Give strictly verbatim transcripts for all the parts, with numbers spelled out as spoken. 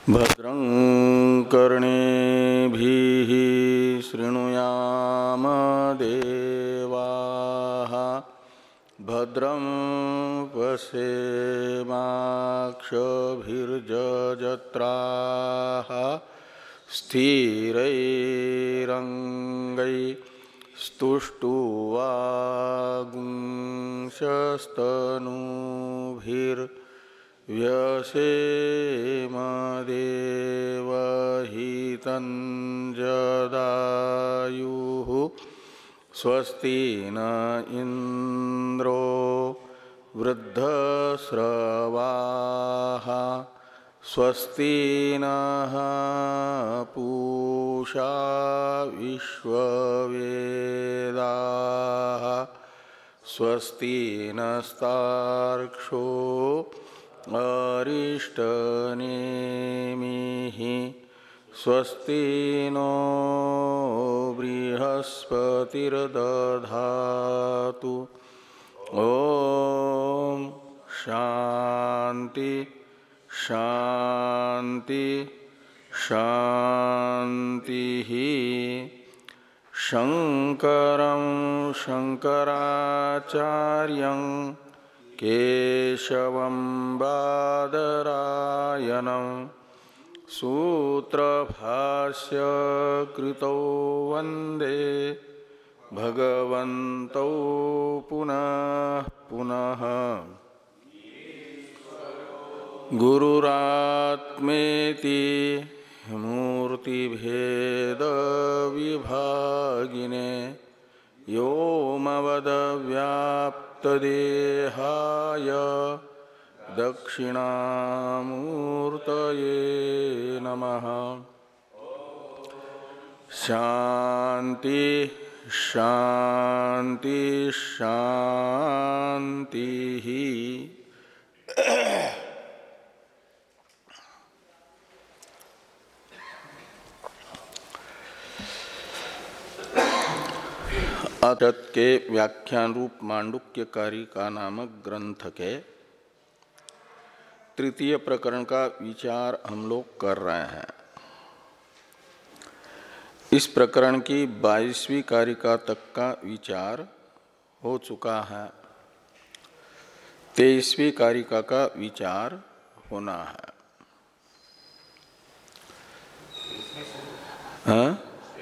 भद्रं कर्णेभिः शृणुयाम देवाः भद्रं पश्येमाक्षभिर्यजत्राः स्थिरैरङ्गैस्तुष्ट्वागुंशस्तनूभिर्व्यसेम देवहितं जदायुः स्वस्ति न इंद्रो वृद्धस्रवाः स्वस्ति नः पूषा विश्ववेदाः स्वस्ति नस्तार्क्ष्यो अरिष्टनेमिः स्वस्ति नो बृहस्पतिर्दधातु ॐ शान्ति शान्ति शान्तिः। शंकरं शंकराचार्यं केशवं बादरायणं सूत्रभाष्य कृतौ वन्दे भगवन्तौ पुनः पुनः। गुरुरात्मेति मूर्तिभेद विभागिने व्योमवद्व्याप्तदेहाय दक्षिणामूर्तये नमः। शांति शांति शांति ही। अतत के व्याख्यान रूप मांडुक्य कारिका नामक ग्रंथ के तृतीय प्रकरण का विचार हम लोग कर रहे हैं। इस प्रकरण की बाईसवीं कारिका तक का विचार हो चुका है। तेईसवीं कारिका का विचार होना है। हाँ?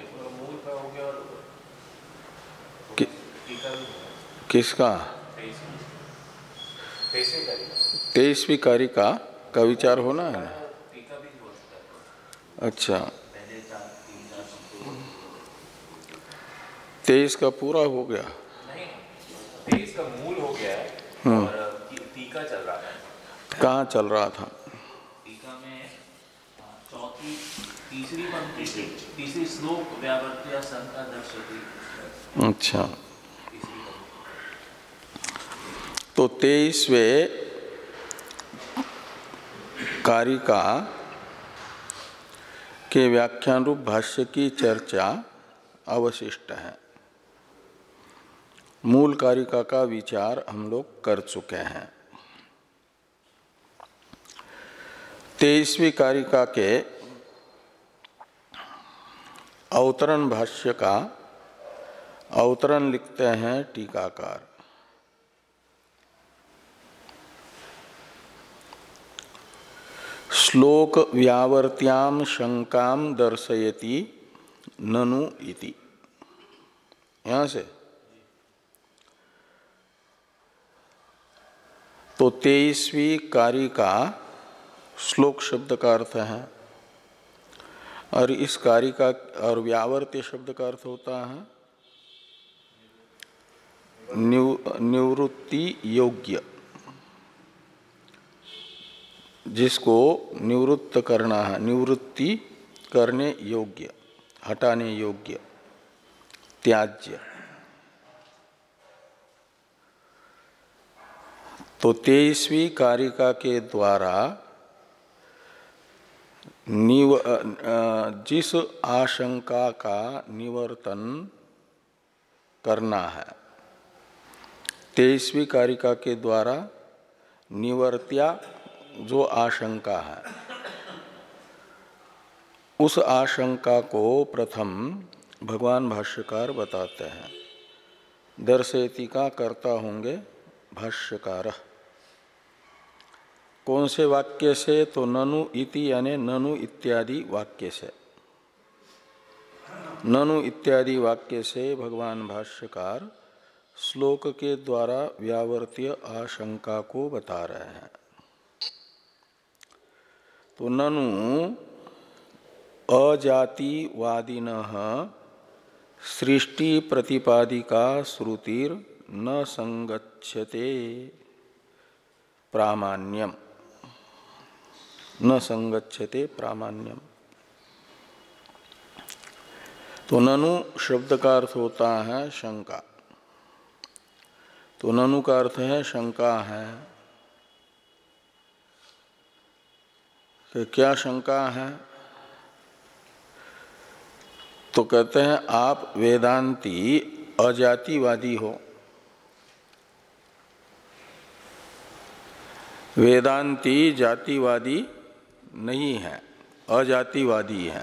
कि, किसका? तेईसवीं कारिका का विचार होना है ना? अच्छा, तेईस का पूरा हो गया? नहीं, तेईस का मूल हो गया है और टीका चल रहा है। कहाँ चल रहा था? टीका में चौथी तीसरी पंक्ति से तीसरी श्लोक व्यावर्त्य संका दर्शति। अच्छा, तो तेईसवें कारिका के व्याख्यान रूप भाष्य की चर्चा अवशिष्ट है। मूल कारिका का विचार हम लोग कर चुके हैं। तेईसवीं कारिका के अवतरण भाष्य का अवतरण लिखते हैं टीकाकार। श्लोक व्यावर्त्याम शंकाम दर्शयति ननु इति। यहां से तो तेईसवीं कारिका श्लोक शब्द का अर्थ है और इस कारिका और व्यावर्त्य शब्द का अर्थ होता है निवृत्ति योग्य, जिसको निवृत्त करना है, निवृत्ति करने योग्य, हटाने योग्य, त्याज्य। तो तेईसवीं कारिका के द्वारा निव जिस आशंका का निवर्तन करना है, तेईसवीं कारिका के द्वारा निवर्त्या जो आशंका है उस आशंका को प्रथम भगवान भाष्यकार बताते हैं। दर्शयति का कर्ता होंगे भाष्यकार। कौन से वाक्य से? तो ननु इति यानी ननु इत्यादि वाक्य से। ननु इत्यादि वाक्य से भगवान भाष्यकार श्लोक के द्वारा व्यावर्तीय आशंका को बता रहे हैं। तो ननु अजातिवादिनः सृष्टि प्रतिपादिका श्रुतिर न संगच्छते प्रामाण्यम, न संगच्छते प्रामाण्यम। तो ननु शब्द का अर्थ होता है शंका। तो ननु का अर्थ है शंका है। तो क्या शंका है? तो कहते हैं आप वेदांती अजातिवादी हो। वेदांती जातिवादी नहीं है, अजातिवादी है।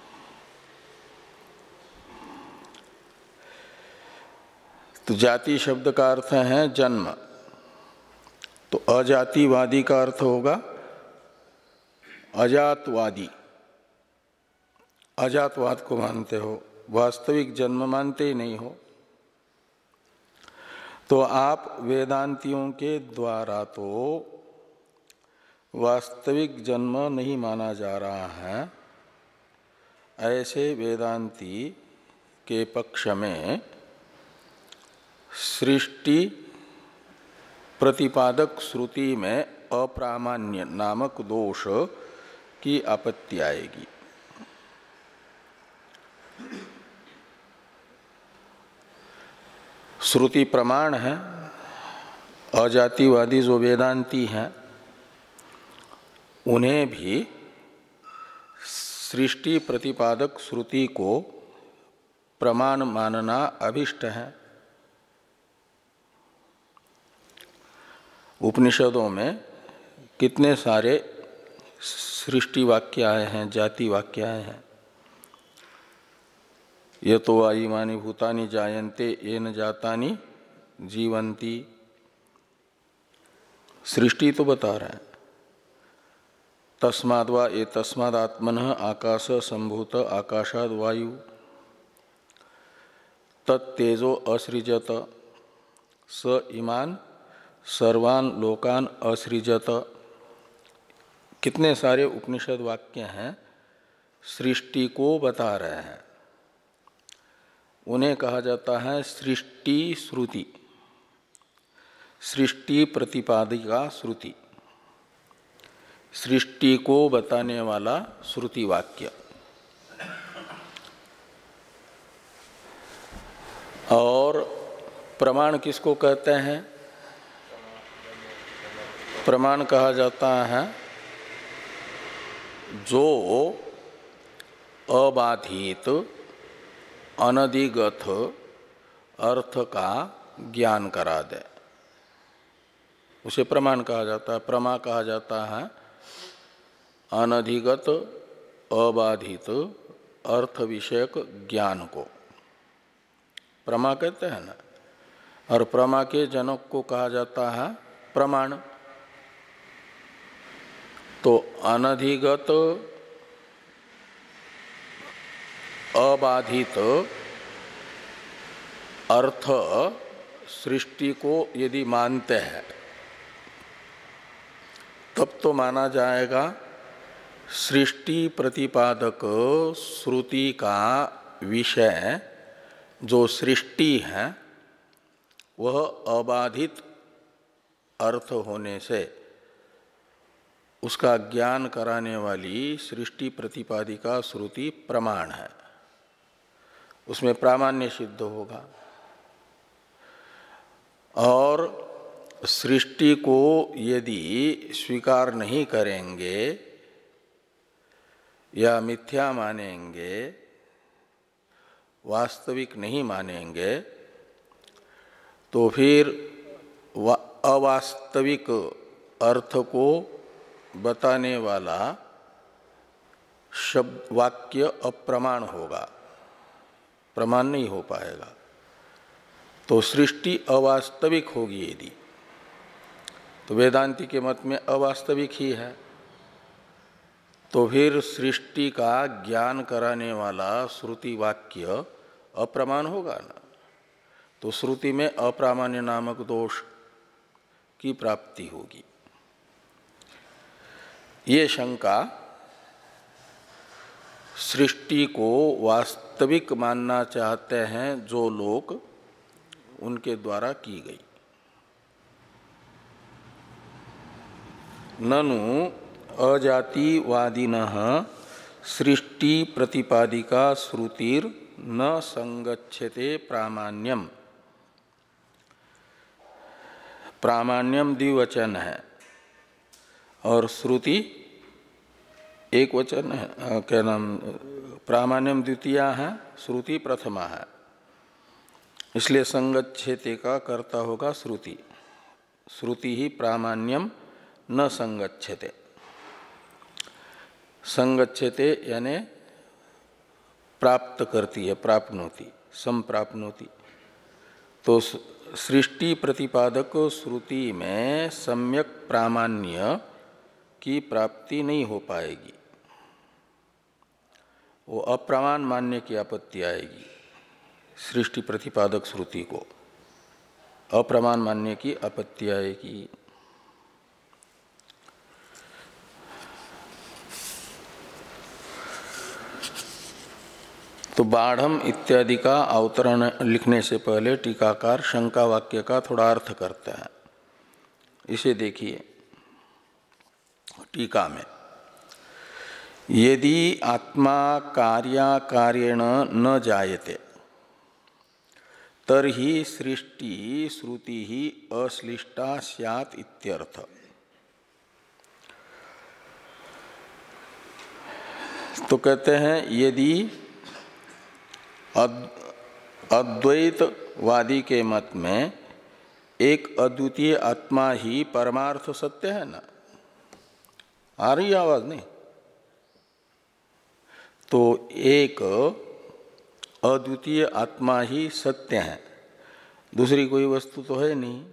तो जाति शब्द का अर्थ है जन्म, तो अजातिवादी का अर्थ होगा अजातवादी। अजातवाद को मानते हो, वास्तविक जन्म मानते ही नहीं हो। तो आप वेदांतियों के द्वारा तो वास्तविक जन्म नहीं माना जा रहा है। ऐसे वेदांती के पक्ष में सृष्टि प्रतिपादक श्रुति में अप्रामाण्य नामक दोष की आपत्ति आएगी। श्रुति प्रमाण है। अजातिवादी जो वेदांती हैं उन्हें भी सृष्टि प्रतिपादक श्रुति को प्रमाण मानना अभिष्ट है। उपनिषदों में कितने सारे सृष्टि वाक्य आए हैं, जाति वाक्य आए हैं। ये तो वायुमानी भूतानि जायन्ते येन जातानि जीवन्ति। सृष्टि तो बता रहे हैं। तस्माद् वा ये तस्माद् आत्मनः आकाश संभूत आकाशाद् वायु तत्तेजो असृजत स इमान सर्वान लोकान असृजत। कितने सारे उपनिषद वाक्य हैं सृष्टि को बता रहे हैं। उन्हें कहा जाता है सृष्टि श्रुति, सृष्टि प्रतिपादिका श्रुति, सृष्टि को बताने वाला श्रुति वाक्य। और प्रमाण किसको कहते हैं? प्रमाण कहा जाता है जो अबाधित अनधिगत अर्थ का ज्ञान करा दे, उसे प्रमाण कहा जाता है। प्रमा कहा जाता है अनधिगत अबाधित अर्थ विषयक ज्ञान को प्रमा कहते हैं ना। और प्रमा के जनक को कहा जाता है प्रमाण। तो अनधिगत अबाधित अर्थ सृष्टि को यदि मानते हैं तब तो माना जाएगा सृष्टि प्रतिपादक श्रुति का विषय जो सृष्टि है वह अबाधित अर्थ होने से उसका ज्ञान कराने वाली सृष्टि प्रतिपादिका श्रुति प्रमाण है, उसमें प्रामाण्य सिद्ध होगा। और सृष्टि को यदि स्वीकार नहीं करेंगे या मिथ्या मानेंगे, वास्तविक नहीं मानेंगे, तो फिर अवास्तविक अर्थ को बताने वाला शब्द वाक्य अप्रमाण होगा, प्रमाण नहीं हो पाएगा। तो सृष्टि अवास्तविक होगी यदि, तो वेदांती के मत में अवास्तविक ही है, तो फिर सृष्टि का ज्ञान कराने वाला श्रुति वाक्य अप्रमाण होगा ना। तो श्रुति में अप्रामाण्य नामक दोष की प्राप्ति होगी। ये शंका सृष्टि को वास्तविक मानना चाहते हैं जो लोग, उनके द्वारा की गई। ननु अजातिवादिनः सृष्टि प्रतिपादिका श्रुतिर न संगच्छते प्रामाण्यम। प्रामाण्यम द्विवचन है और श्रुति एक वचन है, क्या नाम, प्रामाण्यम द्वितीया है, श्रुति प्रथमा है, इसलिए संगच्छेते का कर्ता होगा श्रुति। श्रुति ही प्रामाण्यम न संगच्छते। संगच्छते यानी प्राप्त करती है, प्राप्नोति, संप्राप्नोति। तो सृष्टि प्रतिपादक श्रुति में सम्यक प्रामाण्य की प्राप्ति नहीं हो पाएगी, वो अप्रमाण मानने की आपत्ति आएगी। सृष्टि प्रतिपादक श्रुति को अप्रमाण मानने की आपत्ति आएगी। तो बाढ़म इत्यादि का अवतरण लिखने से पहले टीकाकार शंका वाक्य का थोड़ा अर्थ करते हैं। इसे देखिए टीका में, यदि आत्मा कार्याकार्येण न जायते तर्हि सृष्टि श्रुति ही अश्लिष्टा स्यात् इत्यर्थ। तो कहते हैं यदि अद्वैतवादी के मत में एक अद्वितीय आत्मा ही परमार्थ सत्य है ना, आ रही आवाज नहीं, तो एक अद्वितीय आत्मा ही सत्य है, दूसरी कोई वस्तु तो है नहीं,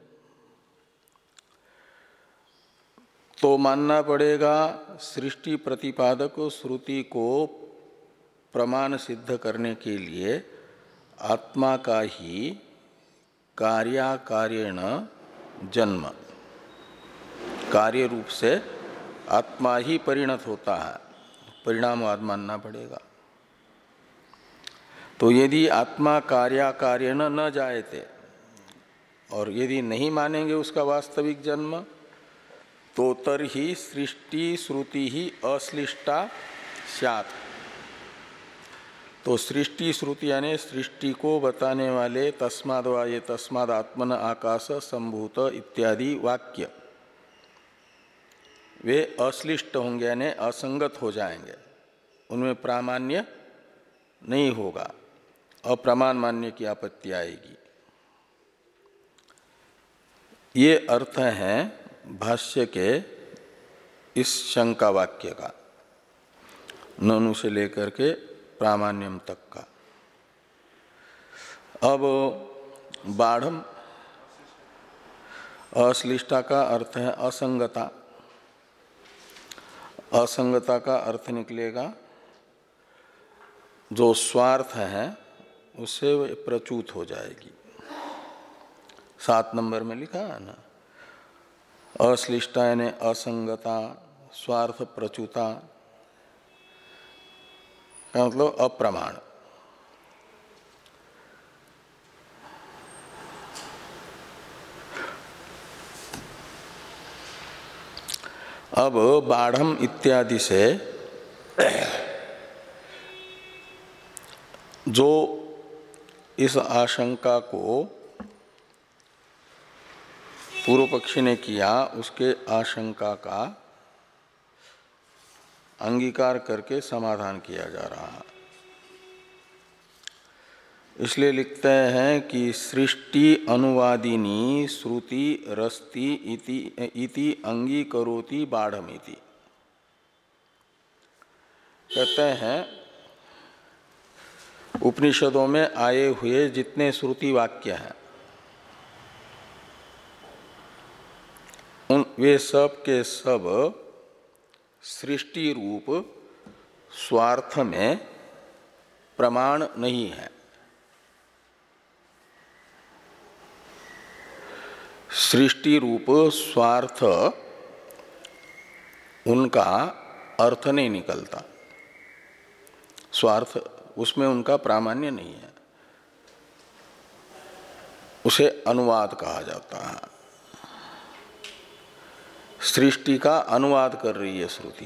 तो मानना पड़ेगा सृष्टि प्रतिपादक श्रुति को प्रमाण सिद्ध करने के लिए आत्मा का ही कार्याकार्येण जन्म, कार्य रूप से आत्मा ही परिणत होता है, परिणामवाद मानना पड़ेगा। तो यदि आत्मा कार्याकार्येण न जायते, और यदि नहीं मानेंगे उसका वास्तविक जन्म, तो तरहि सृष्टि श्रुति ही अश्लिष्टा स्यात्। तो सृष्टि श्रुति यानी सृष्टि को बताने वाले तस्माद् वा ये तस्माद् आत्मन आकाश संभूत इत्यादि वाक्य वे अश्लिष्ट होंगे, यानी असंगत हो जाएंगे, उनमें प्रामाण्य नहीं होगा, अप्रमाण मानने की आपत्ति आएगी। ये अर्थ है भाष्य के इस शंका वाक्य का, ननु से लेकर के प्रामाण्यम तक का। अब बाढ़म अश्लिष्टा का अर्थ है असंगता। असंगता का अर्थ निकलेगा जो स्वार्थ है उससे प्रच्युत हो जाएगी। सात नंबर में लिखा है ना, अश्लिष्टा यानी असंगता, स्वार्थ प्रच्युता का मतलब अप्रमाण। अब बाढ़म इत्यादि से जो इस आशंका को पूर्व पक्षी ने किया, उसके आशंका का अंगीकार करके समाधान किया जा रहा है। इसलिए लिखते हैं कि सृष्टि अनुवादिनी श्रुति रस्ति इति इति अंगीकरोति बाढ़मिति। कहते हैं उपनिषदों में आए हुए जितने श्रुति वाक्य हैं उन वे सब के सब सृष्टि रूप स्वार्थ में प्रमाण नहीं है। सृष्टि रूप स्वार्थ उनका अर्थ नहीं निकलता, स्वार्थ उसमें उनका प्रामाण्य नहीं है, उसे अनुवाद कहा जाता है। सृष्टि का अनुवाद कर रही है श्रुति।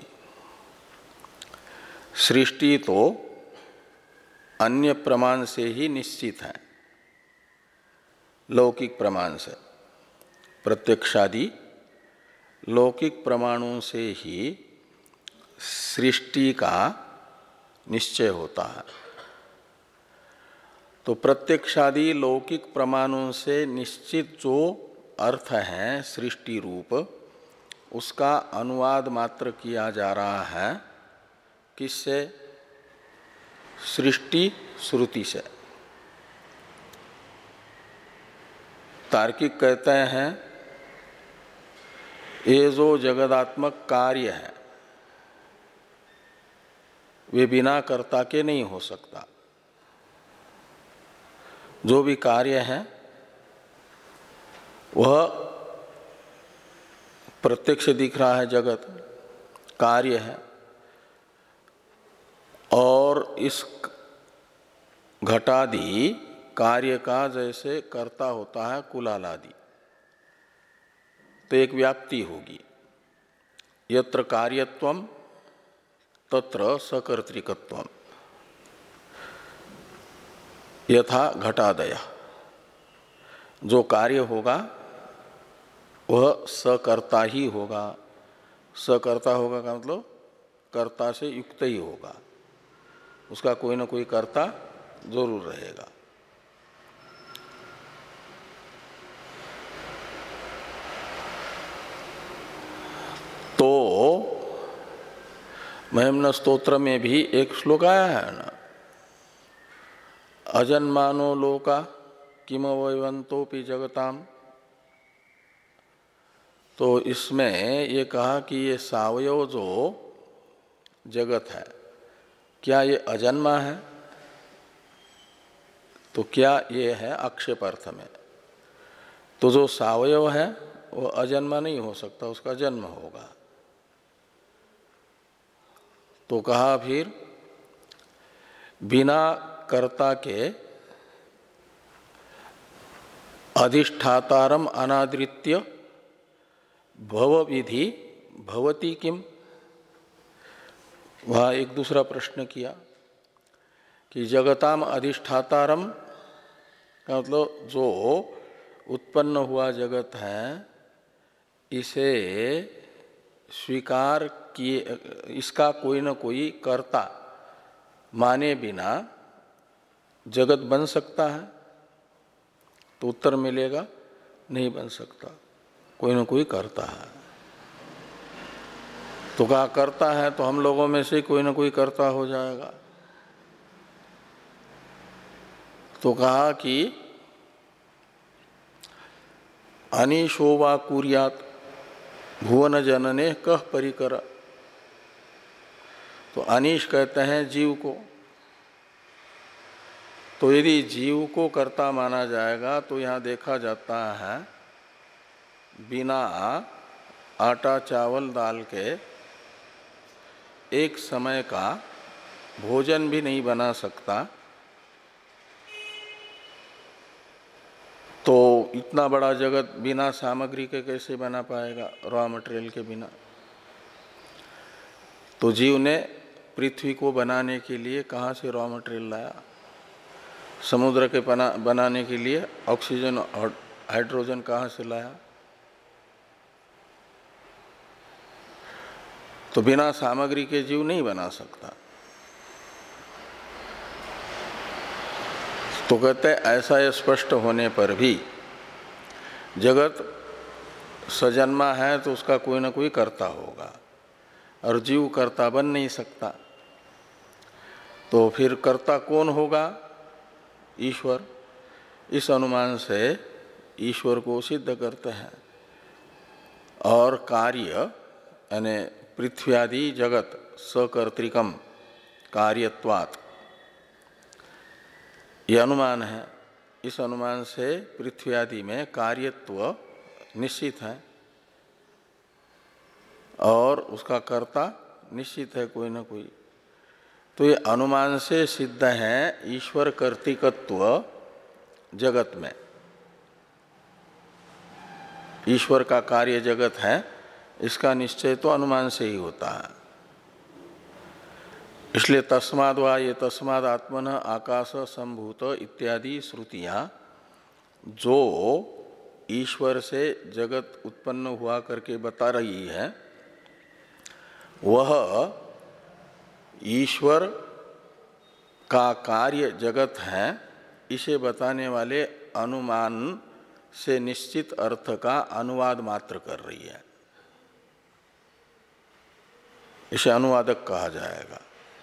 सृष्टि तो अन्य प्रमाण से ही निश्चित है, लौकिक प्रमाण से, प्रत्यक्षादि लौकिक प्रमाणों से ही सृष्टि का निश्चय होता है। तो प्रत्यक्षादि लौकिक प्रमाणों से निश्चित जो अर्थ है सृष्टि रूप, उसका अनुवाद मात्र किया जा रहा है किससे? सृष्टि श्रुति से। तार्किक कहते हैं ये जो जगदात्मक कार्य है वे बिना कर्ता के नहीं हो सकता। जो भी कार्य है वह प्रत्यक्ष दिख रहा है, जगत कार्य है, और इस घटादि कार्य का जैसे कर्ता होता है कुलालादि, तो एक व्याप्ति होगी। यत्र कार्यत्वम तत्र सकर्तृकत्वम यथा घटादय। जो कार्य होगा वह सकर्ता ही होगा। सकर्ता होगा का मतलब कर्ता से युक्त ही होगा, उसका कोई ना कोई कर्ता जरूर रहेगा। तो महिम्न स्तोत्र में भी एक श्लोक आया है ना, अजन्मानो लोका किम वैवंतोपि जगताम। तो इसमें ये कहा कि ये सावयव जो जगत है क्या ये अजन्मा है? तो क्या ये है आक्षेप अर्थ में। तो जो सावयव है वो अजन्मा नहीं हो सकता, उसका जन्म होगा। तो कहा फिर बिना कर्ता के अधिष्ठातारम अनादृत्य भव विधि भवति किम। वहाँ एक दूसरा प्रश्न किया कि जगताम अधिष्ठातारम का मतलब जो उत्पन्न हुआ जगत है इसे स्वीकार किए, इसका कोई न कोई कर्ता माने बिना जगत बन सकता है? तो उत्तर मिलेगा नहीं बन सकता, कोई न कोई करता है। तो कहा करता है तो हम लोगों में से कोई न कोई करता हो जाएगा। तो कहा कि अनीशो वा कुर्यात भुवन जनने कह परिकर। तो अनीश कहते हैं जीव को। तो यदि जीव को कर्ता माना जाएगा तो यहाँ देखा जाता है बिना आटा चावल दाल के एक समय का भोजन भी नहीं बना सकता। तो इतना बड़ा जगत बिना सामग्री के कैसे बना पाएगा, रॉ मटेरियल के बिना। तो जीव ने पृथ्वी को बनाने के लिए कहाँ से रॉ मटेरियल लाया? समुद्र के बना बनाने के लिए ऑक्सीजन और हाइड्रोजन कहाँ से लाया? तो बिना सामग्री के जीव नहीं बना सकता। तो कहते ऐसा स्पष्ट होने पर भी जगत सजन्मा है तो उसका कोई ना कोई कर्ता होगा, और जीव कर्ता बन नहीं सकता। तो फिर कर्ता कौन होगा? ईश्वर। इस अनुमान से ईश्वर को सिद्ध करते हैं। और कार्य यानी पृथ्वी आदि जगत सकर्तृकम कार्यत्वात्, यह अनुमान है। इस अनुमान से पृथ्वी आदि में कार्यत्व निश्चित है और उसका कर्ता निश्चित है कोई ना कोई। तो ये अनुमान से सिद्ध है ईश्वर कर्तृकत्व जगत में। ईश्वर का कार्य जगत है, इसका निश्चय तो अनुमान से ही होता है। इसलिए तस्माद् वा ये तस्माद् आत्मनः आकाश संभूत इत्यादि श्रुतियां जो ईश्वर से जगत उत्पन्न हुआ करके बता रही है, वह ईश्वर का कार्य जगत है, इसे बताने वाले अनुमान से निश्चित अर्थ का अनुवाद मात्र कर रही है। इसे अनुवादक कहा जाएगा।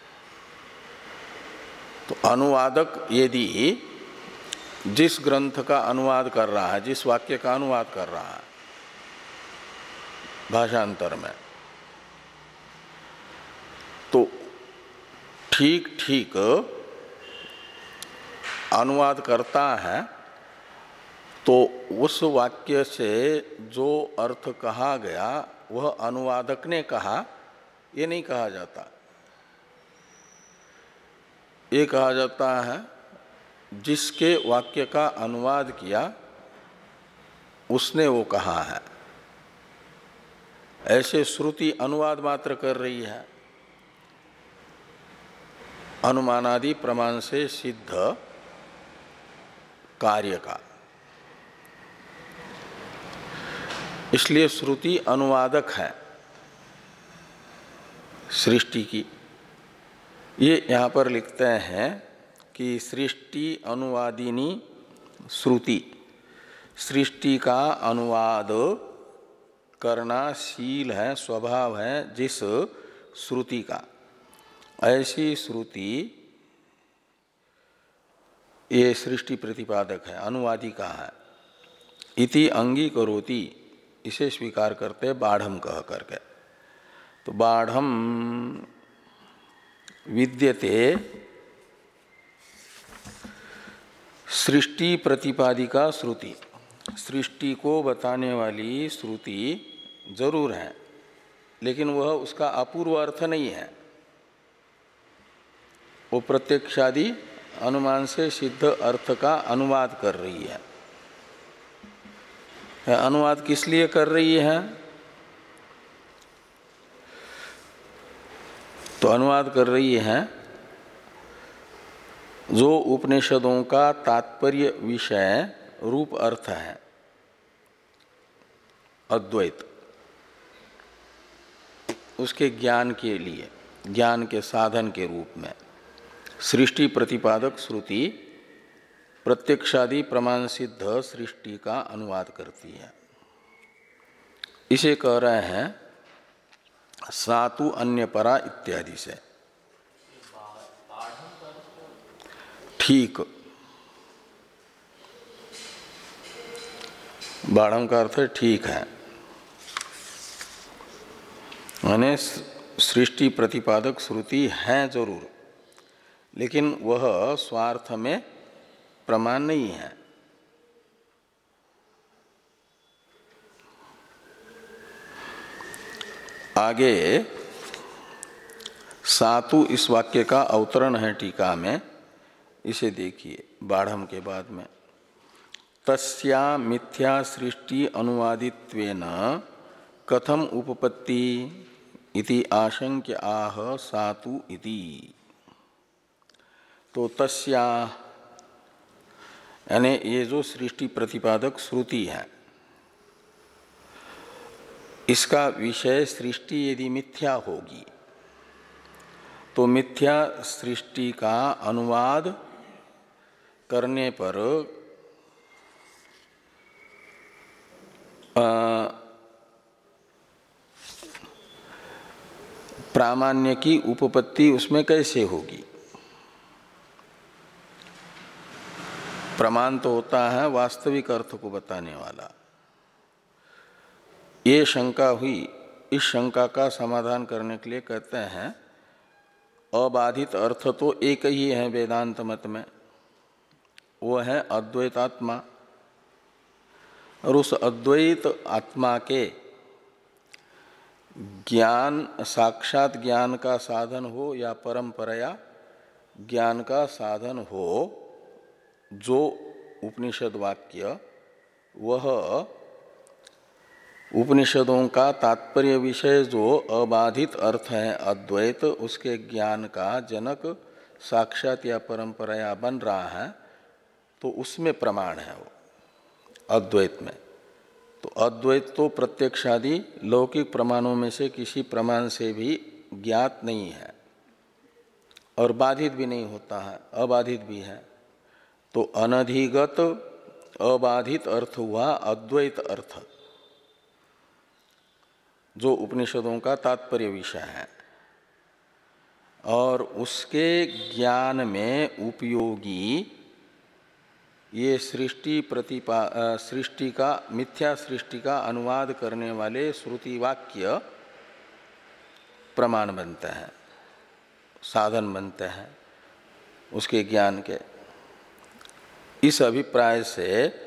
तो अनुवादक यदि जिस ग्रंथ का अनुवाद कर रहा है, जिस वाक्य का अनुवाद कर रहा है भाषांतर में, तो ठीक ठीक अनुवाद करता है, तो उस वाक्य से जो अर्थ कहा गया वह अनुवादक ने कहा, ये नहीं कहा जाता। ये कहा जाता है जिसके वाक्य का अनुवाद किया उसने वो कहा है। ऐसे श्रुति अनुवाद मात्र कर रही है, अनुमानादि प्रमाण से सिद्ध कार्य का। इसलिए श्रुति अनुवादक है सृष्टि की। ये यहाँ पर लिखते हैं कि सृष्टि अनुवादिनी श्रुति, सृष्टि का अनुवाद करना शील है, स्वभाव है जिस श्रुति का, ऐसी श्रुति ये सृष्टि प्रतिपादक है, अनुवादी का है। इति अंगीकरोति, इसे स्वीकार करते बाढ़ कह करके। तो बाढ़ विद्यते सृष्टि प्रतिपादिका श्रुति, सृष्टि को बताने वाली श्रुति जरूर है, लेकिन वह उसका अपूर्व अर्थ नहीं है। वो प्रत्यक्षादि अनुमान से सिद्ध अर्थ का अनुवाद कर रही है। अनुवाद किस लिए कर रही है? तो अनुवाद कर रही है जो उपनिषदों का तात्पर्य विषय रूप अर्थ है, अद्वैत, उसके ज्ञान के लिए, ज्ञान के साधन के रूप में सृष्टि प्रतिपादक श्रुति प्रत्यक्षादि प्रमाण सिद्ध सृष्टि का अनुवाद करती है। इसे कह रहे हैं सातु अन्य परा इत्यादि से। ठीक, बाढ़ का अर्थ ठीक है, माने सृष्टि प्रतिपादक श्रुति है जरूर, लेकिन वह स्वार्थ में प्रमाण नहीं है। आगे सातु इस वाक्य का अवतरण है टीका में, इसे देखिए बाढ़म के बाद में। तस्या मिथ्या सृष्टि अनुवादित्वेन कथम उपपत्ति इति आशंक्य आह सातु इति। तो तस्या यानी ये जो सृष्टि प्रतिपादक श्रुति है, इसका विषय सृष्टि यदि मिथ्या होगी तो मिथ्या सृष्टि का अनुवाद करने पर प्रामाण्य की उपपत्ति उसमें कैसे होगी? प्रमाण तो होता है वास्तविक अर्थ को बताने वाला। ये शंका हुई, इस शंका का समाधान करने के लिए कहते हैं अबाधित अर्थ तो एक ही है वेदांत मत में, वो है अद्वैतात्मा। और उस अद्वैत आत्मा के ज्ञान, साक्षात ज्ञान का साधन हो या परंपराया ज्ञान का साधन हो, जो उपनिषद वाक्य, वह उपनिषदों का तात्पर्य विषय जो अबाधित अर्थ है अद्वैत, उसके ज्ञान का जनक साक्षात या परंपराया बन रहा है, तो उसमें प्रमाण है वो अद्वैत में। तो अद्वैत तो प्रत्यक्षादि लौकिक प्रमाणों में से किसी प्रमाण से भी ज्ञात नहीं है और बाधित भी नहीं होता है, अबाधित भी है। तो अनधिगत अबाधित अर्थ हुआ अद्वैत अर्थ, जो उपनिषदों का तात्पर्य विषय है और उसके ज्ञान में उपयोगी ये सृष्टि प्रतिपा सृष्टि का मिथ्या सृष्टि का अनुवाद करने वाले श्रुति वाक्य प्रमाण बनते हैं, साधन बनते हैं उसके ज्ञान के। इस अभिप्राय से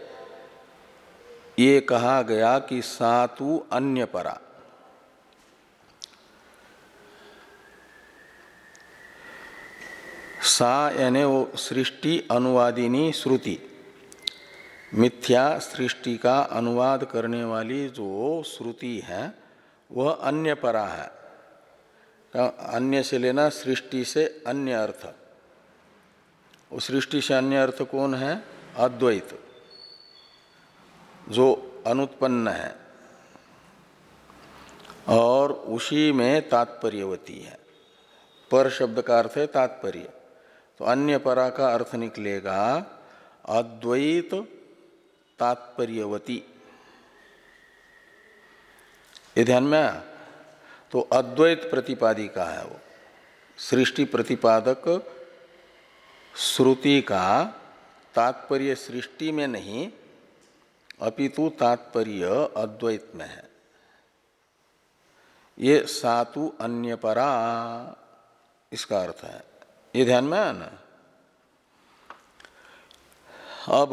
ये कहा गया कि सातु अन्य परा, सा यानी वो सृष्टि अनुवादिनी श्रुति, मिथ्या सृष्टि का अनुवाद करने वाली जो श्रुति है वह अन्य परा है। तो अन्य से लेना सृष्टि से अन्य अर्थ, वो सृष्टि से अन्य अर्थ कौन है? अद्वैत, जो अनुत्पन्न है और उसी में तात्पर्यवती है। पर शब्द का अर्थ है तात्पर्य, तो अन्य परा का अर्थ निकलेगा अद्वैत तात्पर्यवती। ये ध्यान में आया? तो अद्वैत प्रतिपादिका है वो, सृष्टि प्रतिपादक श्रुति का तात्पर्य सृष्टि में नहीं अपितु तात्पर्य अद्वैत में है। ये सातु अन्य परा इसका अर्थ है। ये ध्यान में आया ना? अब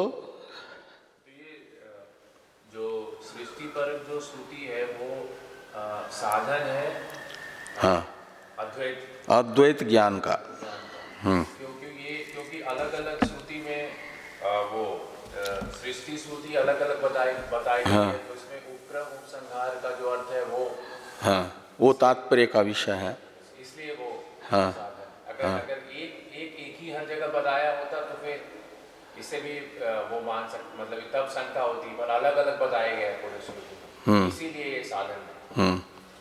ये जो सृष्टि पर जो श्रुति है वो आ, साधन है, हाँ, अद्वैत अद्वैत ज्ञान का। हम्म, क्योंकि ये क्योंकि अलग अलग श्रुति में आ, वो सृष्टि श्रुति अलग अलग बताई बताई गई हाँ, है, तो इसमें उपक्रम उपसंहार का जो अर्थ है वो हाँ, वो तात्पर्य का विषय है। इसलिए वो हाँ, साधन। अगर हाँ, अगर एक एक एक ही हर जगह बताया होता तो फिर इससे भी वो मान सकते, मतलब तब शंका होती, पर अलग अलग बताए गए पूरे श्रुति में, इसीलिए ये साधन है। हम्म,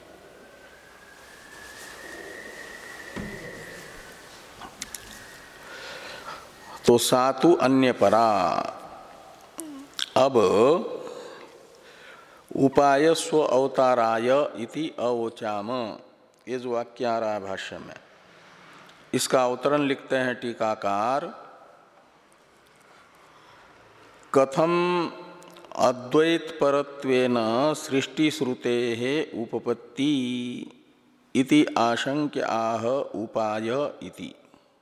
तो सातु अन्य परा। अब उपाय स्व अवताराय इति अवोचाम, ये जो वाक्य आ रहा है भाष्य में, इसका अवतरण लिखते हैं टीकाकार, कथम अद्वैत परत्वेन सृष्टि श्रुते उपपत्ति इति आशंक्य आह उपाय इति।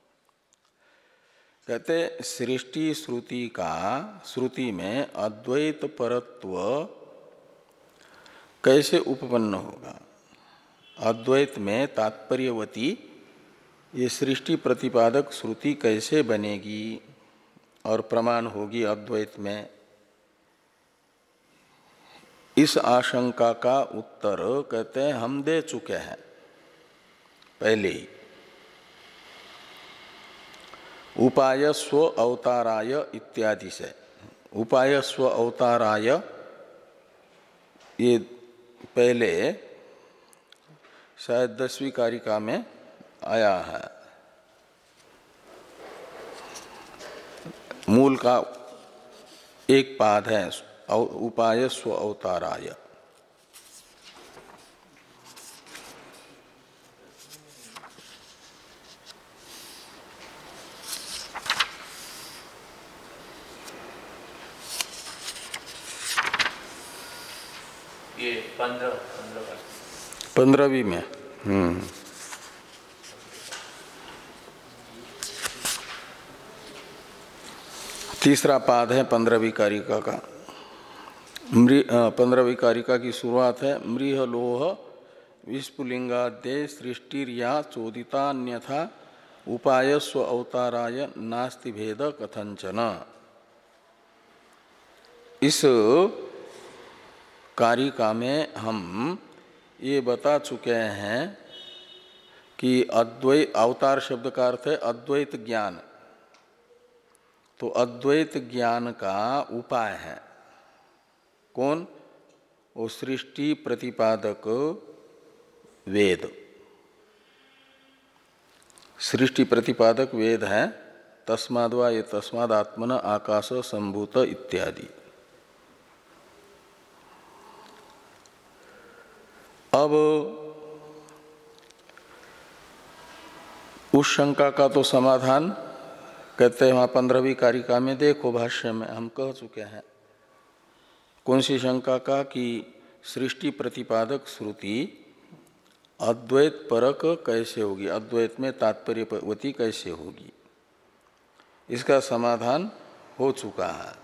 कहते सृष्टि श्रुति का, श्रुति में अद्वैत परत्व कैसे उपपन्न होगा, अद्वैत में तात्पर्यवती ये सृष्टि प्रतिपादक श्रुति कैसे बनेगी और प्रमाण होगी अद्वैत में। इस आशंका का उत्तर कहते हैं हम दे चुके हैं पहले ही। उपाय स्व अवताराय इत्यादि से, उपाय स्व अवताराय ये पहले शायद दसवीं कारिका में आया है, मूल का एक पाद है उपाय स्व अवताराय। पंद्रह पंद्रह पंद्रहवीं में। हम्म तीसरा पाद है पंद्रहवीं कारिका का। मृ पंद्रहवीं कारिका की शुरुआत है मृह लोह विस्फुलिंगाद्य सृष्टिर्या चोदितान्यथा उपाय स्व अवताराय नास्ति भेद कथंचन। इस कारिका में हम ये बता चुके हैं कि अद्वैत, अवतार शब्द का अर्थ है अद्वैत ज्ञान, तो अद्वैत ज्ञान का उपाय है कौन? वो सृष्टि प्रतिपादक वेद। सृष्टि प्रतिपादक वेद है तस्माद्वा ये तस्मादात्मन आकाश संभूत इत्यादि। अब उस शंका का तो समाधान कहते हैं वहां पंद्रहवीं कारिका में देखो, भाष्य में हम कह चुके हैं। कौन सी शंका का? कि सृष्टि प्रतिपादक श्रुति अद्वैत परक कैसे होगी, अद्वैत में तात्पर्यवती कैसे होगी। इसका समाधान हो चुका है।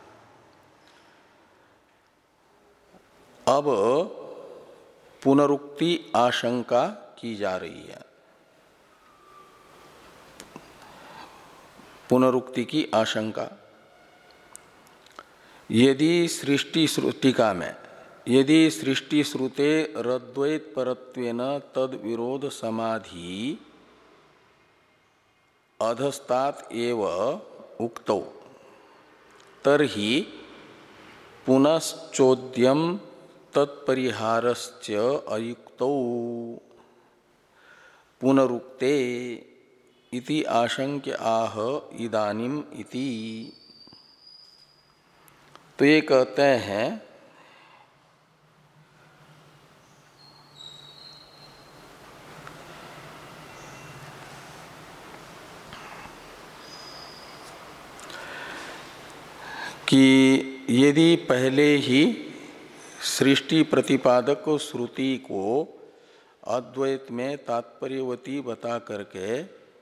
अब पुनरुक्ति आशंका की जा रही है। पुनरुक्ति की आशंका, यदि सृष्टि टीका में यदि सृष्टि श्रुते रद्वैत परत्वेन तद विरोध समाधि अधस्तात एव उक्तौ तर्हि पुनश्चोद्यम तत्परिहारश्च अयुक्तौ पुनरुक्ते इति आशंक्य आह इदानीम इति। तो ये कहते हैं कि यदि पहले ही सृष्टि प्रतिपादक श्रुति को अद्वैत में तात्पर्यवती बता करके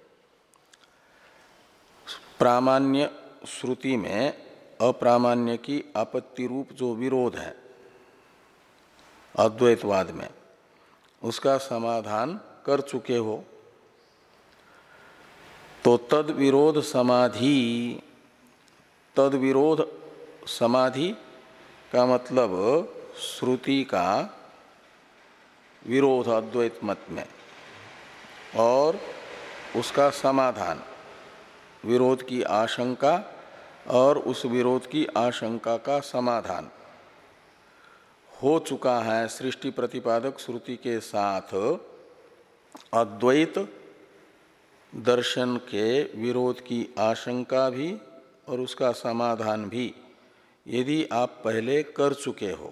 प्रामाण्य श्रुति में अप्रामाण्य की आपत्ति रूप जो विरोध है अद्वैतवाद में, उसका समाधान कर चुके हो, तो तद विरोध समाधि, तद विरोध समाधि का मतलब श्रुति का विरोध अद्वैत मत में और उसका समाधान, विरोध की आशंका और उस विरोध की आशंका का समाधान हो चुका है सृष्टि प्रतिपादक श्रुति के साथ अद्वैत दर्शन के विरोध की आशंका भी और उसका समाधान भी यदि आप पहले कर चुके हो।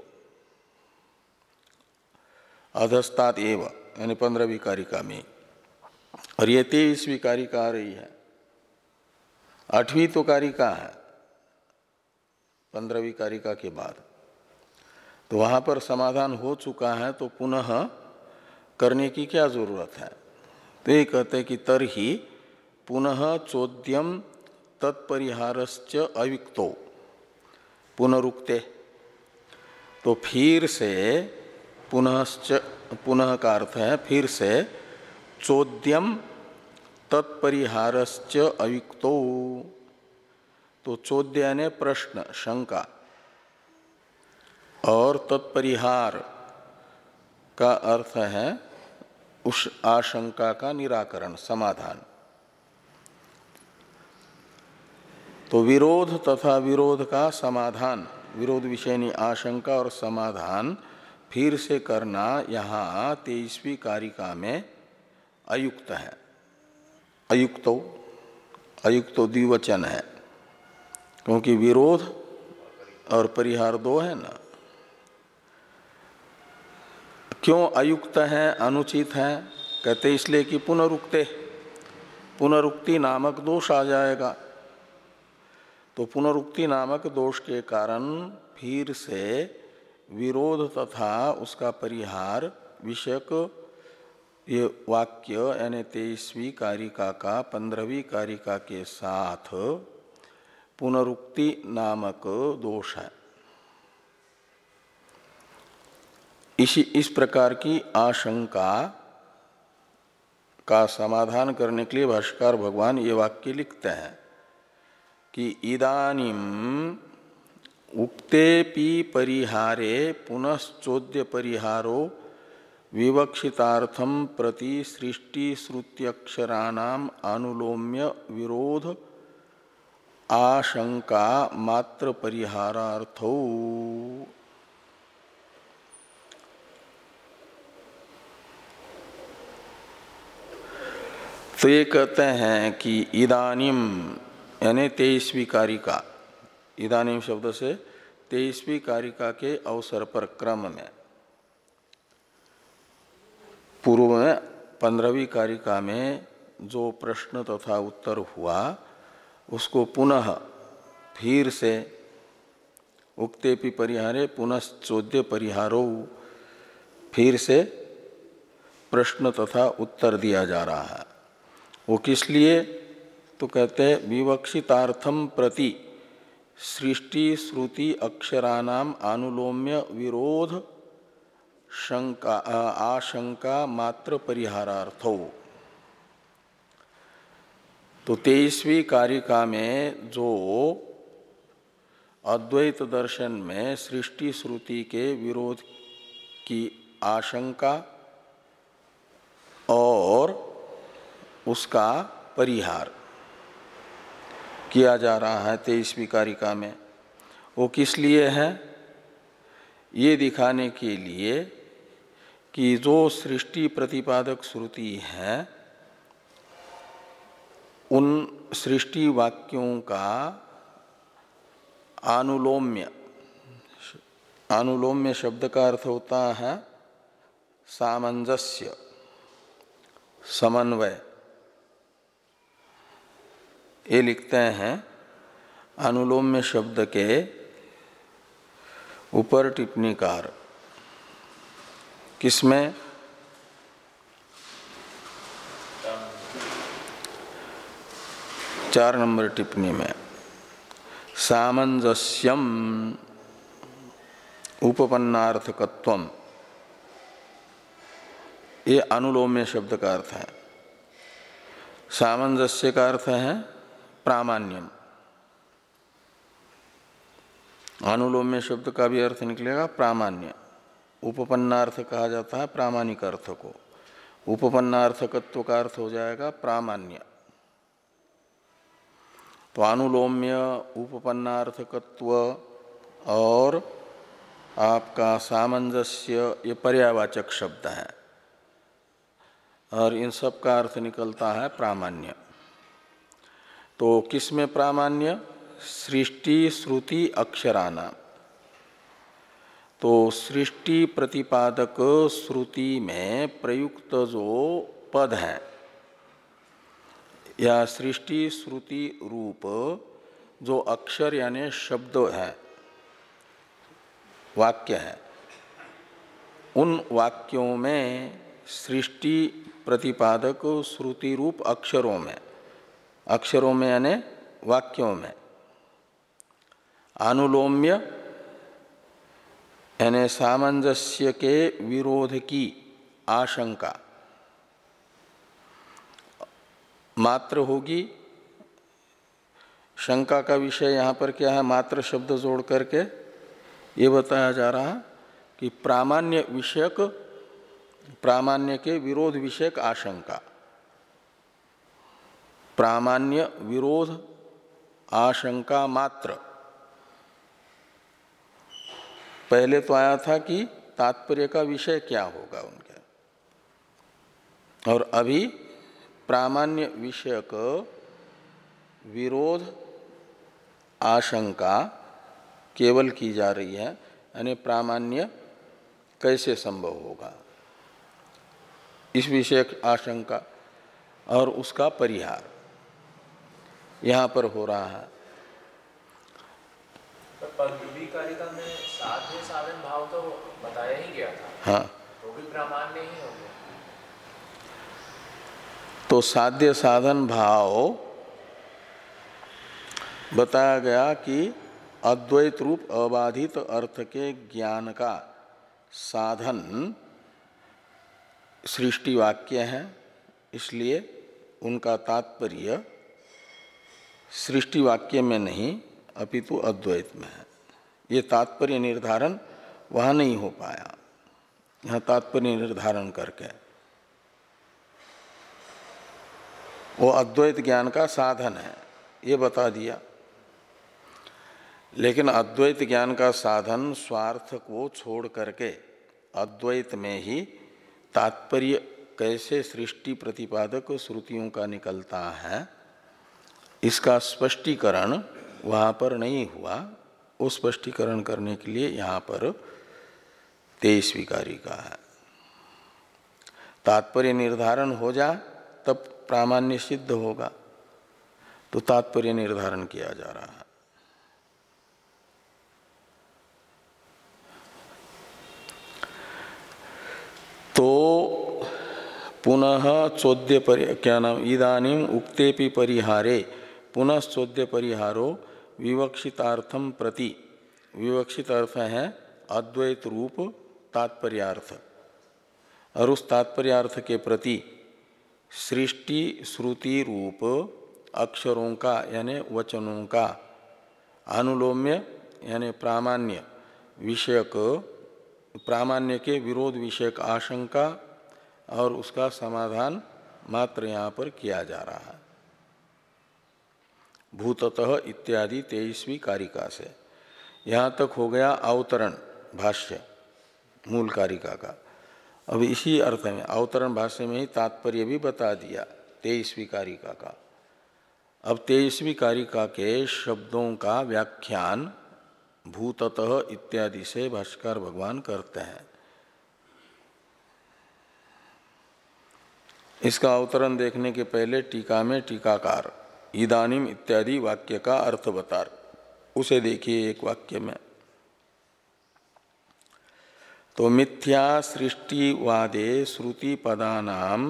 अधस्तात एव यानी पंद्रहवीं कारिका में, और ये तेईसवीं कारिका आ रही है। आठवीं तो कारिका है पंद्रहवीं कारिका के बाद, तो वहां पर समाधान हो चुका है, तो पुनः करने की क्या जरूरत है? तो ये कहते हैं कि तरहि पुनः चोद्यम तत्परिहारश्च अयुक्तो पुनरुक्ते, तो फिर से पुनश्च, पुनः का अर्थ है फिर से, चोद्यम तत्परिहारश्च अयुक्तो, तो चोद्य ने प्रश्न शंका और तत्परिहार का अर्थ है उस आशंका का निराकरण समाधान। तो विरोध तथा विरोध का समाधान, विरोध विषयनी आशंका और समाधान फिर से करना यहाँ तेईसवीं कारिका में अयुक्त है। अयुक्तो, अयुक्तो द्विवचन है क्योंकि विरोध और परिहार दो है ना। क्यों अयुक्त है, अनुचित है? कहते इसलिए कि पुनरुक्ते, पुनरुक्ति नामक दोष आ जाएगा। तो पुनरुक्ति नामक दोष के कारण फिर से विरोध तथा उसका परिहार विषयक ये वाक्य यानी तेईसवीं कारिका का पंद्रहवीं कारिका के साथ पुनरुक्ति नामक दोष है। इसी इस प्रकार की आशंका का समाधान करने के लिए भाष्यकार भगवान ये वाक्य लिखते हैं कि इदानीम उक्तेपि परिहारे पुनश्चोद्य परिहारो विवक्षितार्थम प्रति सृष्टि श्रुत्यक्षराणाम अनुलोम्य विरोध आशंका मात्र परिहारार्थो। तो ये कहते हैं कि इदानीम यानी तेईसवीं कारिका, इदानीम शब्द से तेईसवीं कारिका के अवसर पर क्रम में पूर्व में पंद्रहवीं कारिका में जो प्रश्न तथा उत्तर हुआ उसको पुनः फिर से उक्तेपि परिहारे पुनश्चोद्य परिहारो फिर से प्रश्न तथा उत्तर दिया जा रहा है। वो किस लिए? तो कहते हैं विवक्षितार्थम प्रति सृष्टि श्रुति अक्षराणाम अनुलोम्य विरोध शंका आशंका मात्र परिहारार्थो। तो तेईसवीं कारिका में जो अद्वैत दर्शन में सृष्टि श्रुति के विरोध की आशंका और उसका परिहार किया जा रहा है तेईसवीं कारिका में, वो किस लिए है? ये दिखाने के लिए कि जो सृष्टि प्रतिपादक श्रुति है उन सृष्टि वाक्यों का अनुलोम्य, अनुलोम्य शब्द का अर्थ होता है सामंजस्य, समन्वय। ये लिखते हैं अनुलोम्य शब्द के ऊपर टिप्पणीकार, किसमें? चार नंबर टिप्पणी में सामंजस्यम उपपन्नार्थकत्वम, ये अनुलोम्य शब्द का अर्थ है। सामंजस्य का अर्थ है प्रामाण्यम। अनुलोम्य शब्द का भी अर्थ निकलेगा प्रामाण्य। उपपन्नार्थ कहा जाता है प्रामाणिक अर्थ को, उपपन्नार्थकत्व का अर्थ हो जाएगा प्रामाण्य। तो अनुलोम्य, उपपन्नार्थकत्व और आपका सामंजस्य ये पर्यायवाचक शब्द हैं और इन सब का अर्थ निकलता है प्रामाण्य। तो किसमें प्रामाण्य? सृष्टि श्रुति अक्षराणाम। तो सृष्टि प्रतिपादक श्रुति में प्रयुक्त जो पद है या सृष्टि श्रुति रूप जो अक्षर यानी शब्द है, वाक्य है, उन वाक्यों में सृष्टि प्रतिपादक श्रुति रूप अक्षरों में, अक्षरों में यानी वाक्यों में अनुलोम्य यानी सामंजस्य के विरोध की आशंका मात्र होगी। शंका का विषय यहाँ पर क्या है? मात्र शब्द जोड़ करके ये बताया जा रहा है कि प्रामाण्य विषयक, प्रामाण्य के विरोध विषयक आशंका, प्रामाण्य विरोध आशंका मात्र। पहले तो आया था कि तात्पर्य का विषय क्या होगा उनके, और अभी प्रामाण्य विषयक विरोध आशंका केवल की जा रही है, यानी प्रामाण्य कैसे संभव होगा, इस विषयक आशंका और उसका परिहार यहाँ पर हो रहा है। पंद्रहवीं कारिका में साध्य साधन भाव तो बताया ही गया था। हाँ, तो भी प्रामाण्य ही हो गया। तो साध्य साधन भाव बताया गया कि अद्वैत रूप अबाधित अर्थ के ज्ञान का साधन सृष्टि वाक्य है, इसलिए उनका तात्पर्य सृष्टि वाक्य में नहीं अपितु अद्वैत में है। ये तात्पर्य निर्धारण वहाँ नहीं हो पाया, यहाँ तात्पर्य निर्धारण करके वो अद्वैत ज्ञान का साधन है ये बता दिया। लेकिन अद्वैत ज्ञान का साधन स्वार्थ को छोड़ करके अद्वैत में ही तात्पर्य कैसे सृष्टि प्रतिपादक श्रुतियों का निकलता है, इसका स्पष्टीकरण वहाँ पर नहीं हुआ। वो स्पष्टीकरण करने के लिए यहाँ पर तेईसवीं कारिका है। तात्पर्य निर्धारण हो जाए तब प्रामाण्य सिद्ध होगा, तो तात्पर्य निर्धारण किया जा रहा है। तो पुनः चौद्य परि क्या नाम इदानीम उक्तेपि परिहारे पुनः चौद्य परिहारो विवक्षितार्थम प्रति, विवक्षित अर्थ है अद्वैत रूप तात्पर्यार्थ, और उस तात्पर्यार्थ के प्रति सृष्टि श्रुति रूप अक्षरों का यानी वचनों का अनुलोम्य यानी प्रामाण्य विषयक, प्रामाण्य के विरोध विषयक आशंका और उसका समाधान मात्र यहाँ पर किया जा रहा है। भूततः इत्यादि तेईसवीं कारिका से यहाँ तक हो गया अवतरण भाष्य मूल कारिका का। अब इसी अर्थ में अवतरण भाष्य में ही तात्पर्य भी बता दिया तेईसवीं कारिका का। अब तेईसवीं कारिका के शब्दों का व्याख्यान भूततः इत्यादि से भाष्यकार भगवान करते हैं। इसका अवतरण देखने के पहले टीका में टीकाकार इदानीम इत्यादि वाक्य का अर्थ बता, उसे देखिए एक वाक्य में। तो मिथ्या सृष्टिवादे श्रुति पदानाम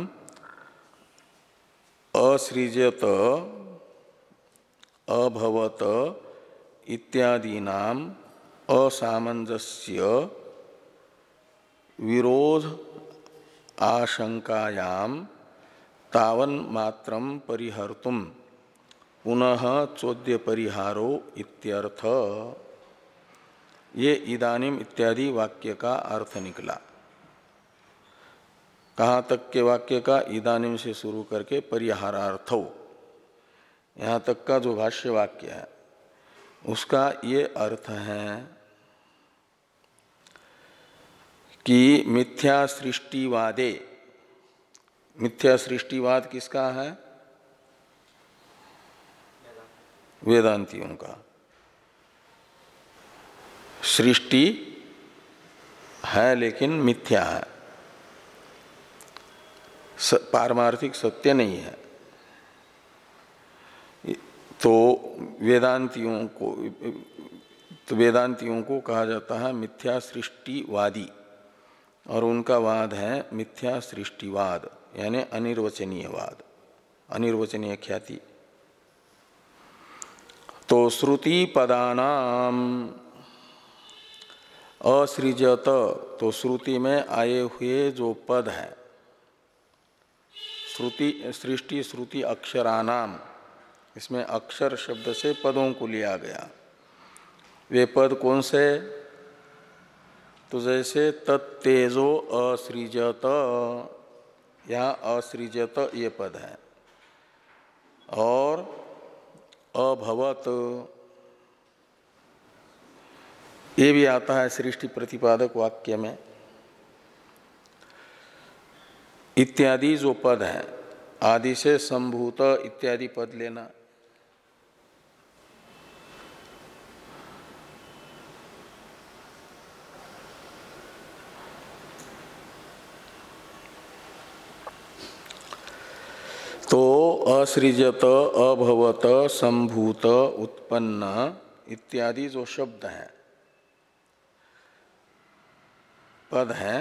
असृजत अभवत इत्यादीनाम असामंजस्य विरोध आशंकायाम तावन्मात्रं परिहर्तुम पुनः चौद्य परिहारो इत्यर्थ। ये इदानीम इत्यादि वाक्य का अर्थ निकला। कहाँ तक के वाक्य का? इदानीम से शुरू करके परिहारार्थो, यहाँ तक का जो भाष्य वाक्य है उसका ये अर्थ है कि मिथ्या सृष्टिवादे, मिथ्या सृष्टिवाद किसका है? वेदांतियों का। सृष्टि है लेकिन मिथ्या है, पारमार्थिक सत्य नहीं है। तो वेदांतियों को तो वेदांतियों को कहा जाता है मिथ्या सृष्टिवादी, और उनका वाद है मिथ्या सृष्टिवाद यानी अनिर्वचनीयवाद, अनिर्वचनीय ख्याति। तो श्रुति पदानाम असृजत, तो श्रुति में आए हुए जो पद है, श्रुति सृष्टि श्रुति अक्षरानाम, इसमें अक्षर शब्द से पदों को लिया गया। वे पद कौन से? तो जैसे तत्तेजो असृजत, यहाँ असृजत ये पद है, और अभवत ये भी आता है सृष्टि प्रतिपादक वाक्य में। इत्यादि जो पद है, आदि से संभूत इत्यादि पद लेना। तो असृजत अभवत संभूत उत्पन्न इत्यादि जो शब्द हैं, पद हैं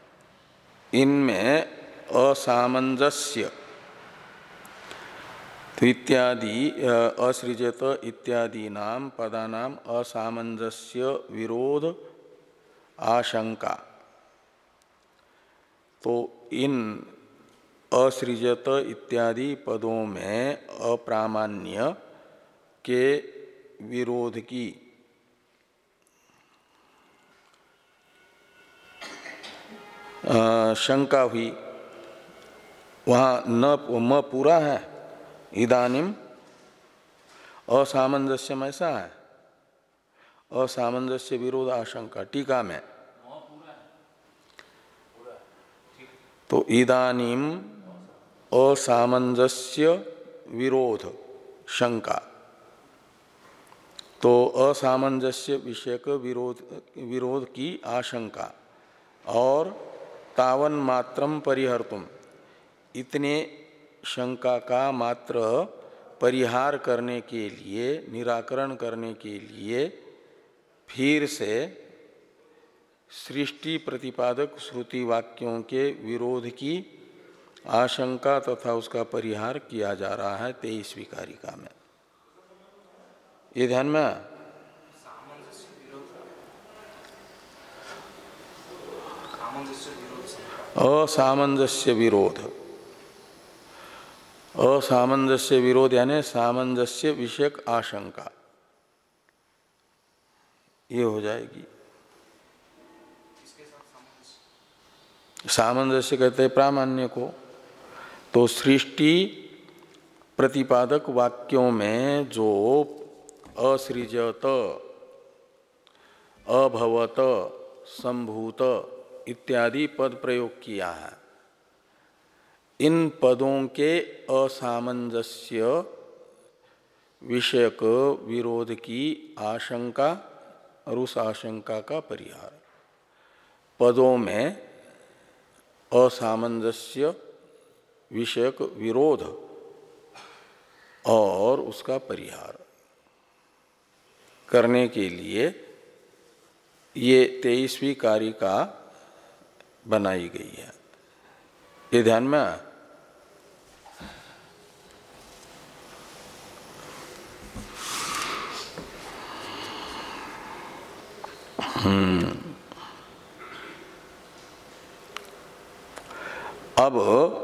इनमें असामंजस्य तो इत्यादि असृजत इत्यादि नाम पदानाम असामंजस्य विरोध आशंका, तो इन असृजत इत्यादि पदों में अप्रामाण्य के विरोध की आ, शंका हुई। वहाँ न म पूरा है, इदानीम असामंजस्यम ऐसा है, असामंजस्य विरोध आशंका टीका में। तो इदानीम असामंजस्य विरोध शंका, तो असामंजस्य विषयक विरोध विरोध की आशंका और तावन मात्रम परिहर्तुम, इतने शंका का मात्र परिहार करने के लिए, निराकरण करने के लिए फिर से सृष्टि प्रतिपादक श्रुति वाक्यों के विरोध की आशंका तथा उसका परिहार किया जा रहा है तेईसवीं कारिका में। ये ध्यान में असामंजस्य विरोध, असामंजस्य विरोध यानी सामंजस्य विषयक आशंका, ये हो जाएगी। सामंजस्य कहते हैं प्रामाण्य को। तो सृष्टि प्रतिपादक वाक्यों में जो असृजत, अभवत, संभूत इत्यादि पद प्रयोग किया है, इन पदों के असामंजस्य विषयक विरोध की आशंका और उस आशंका का परिहार, पदों में असामंजस्य विषयक विरोध और उसका परिहार करने के लिए ये तेईसवीं कारिका बनाई गई है। ये ध्यान में आ? हम्म अब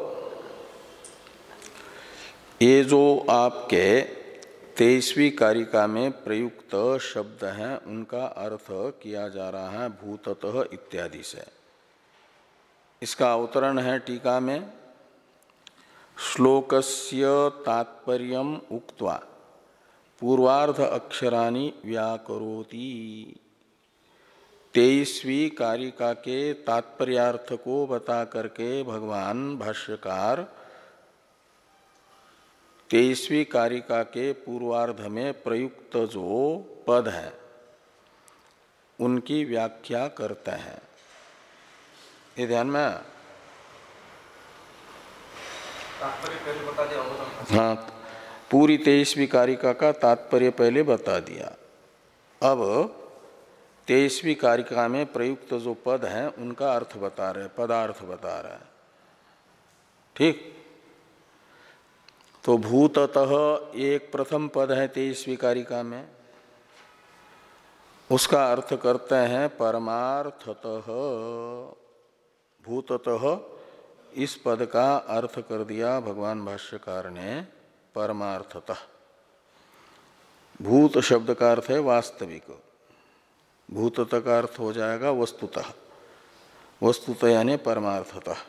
ये जो आपके तेईसवीं कारिका में प्रयुक्त शब्द हैं उनका अर्थ किया जा रहा है भूततः इत्यादि से। इसका अवतरण है टीका में, श्लोकस्य तात्पर्यम उक्त्वा पूर्वार्ध अक्षराणि व्याकरोति। तेईसवीं कारिका के तात्पर्यार्थ को बता करके भगवान भाष्यकार तेईसवीं कारिका के पूर्वार्ध में प्रयुक्त जो पद हैं उनकी व्याख्या करते हैं। ये ध्यान में, तात्पर्य पहले बता दिया। हाँ, पूरी तेईसवीं कारिका का तात्पर्य पहले बता दिया। अब तेईसवीं कारिका में प्रयुक्त जो पद हैं उनका अर्थ बता रहे, पदार्थ बता रहे हैं। ठीक, तो भूततः एक प्रथम पद है तेईसवीं कारिका में, उसका अर्थ करते हैं परमार्थतः। भूततः इस पद का अर्थ कर दिया भगवान भाष्यकार ने परमार्थतः। भूत शब्द का अर्थ है वास्तविक, भूततः का अर्थ हो जाएगा वस्तुतः, वस्तुतः यानी परमार्थतः।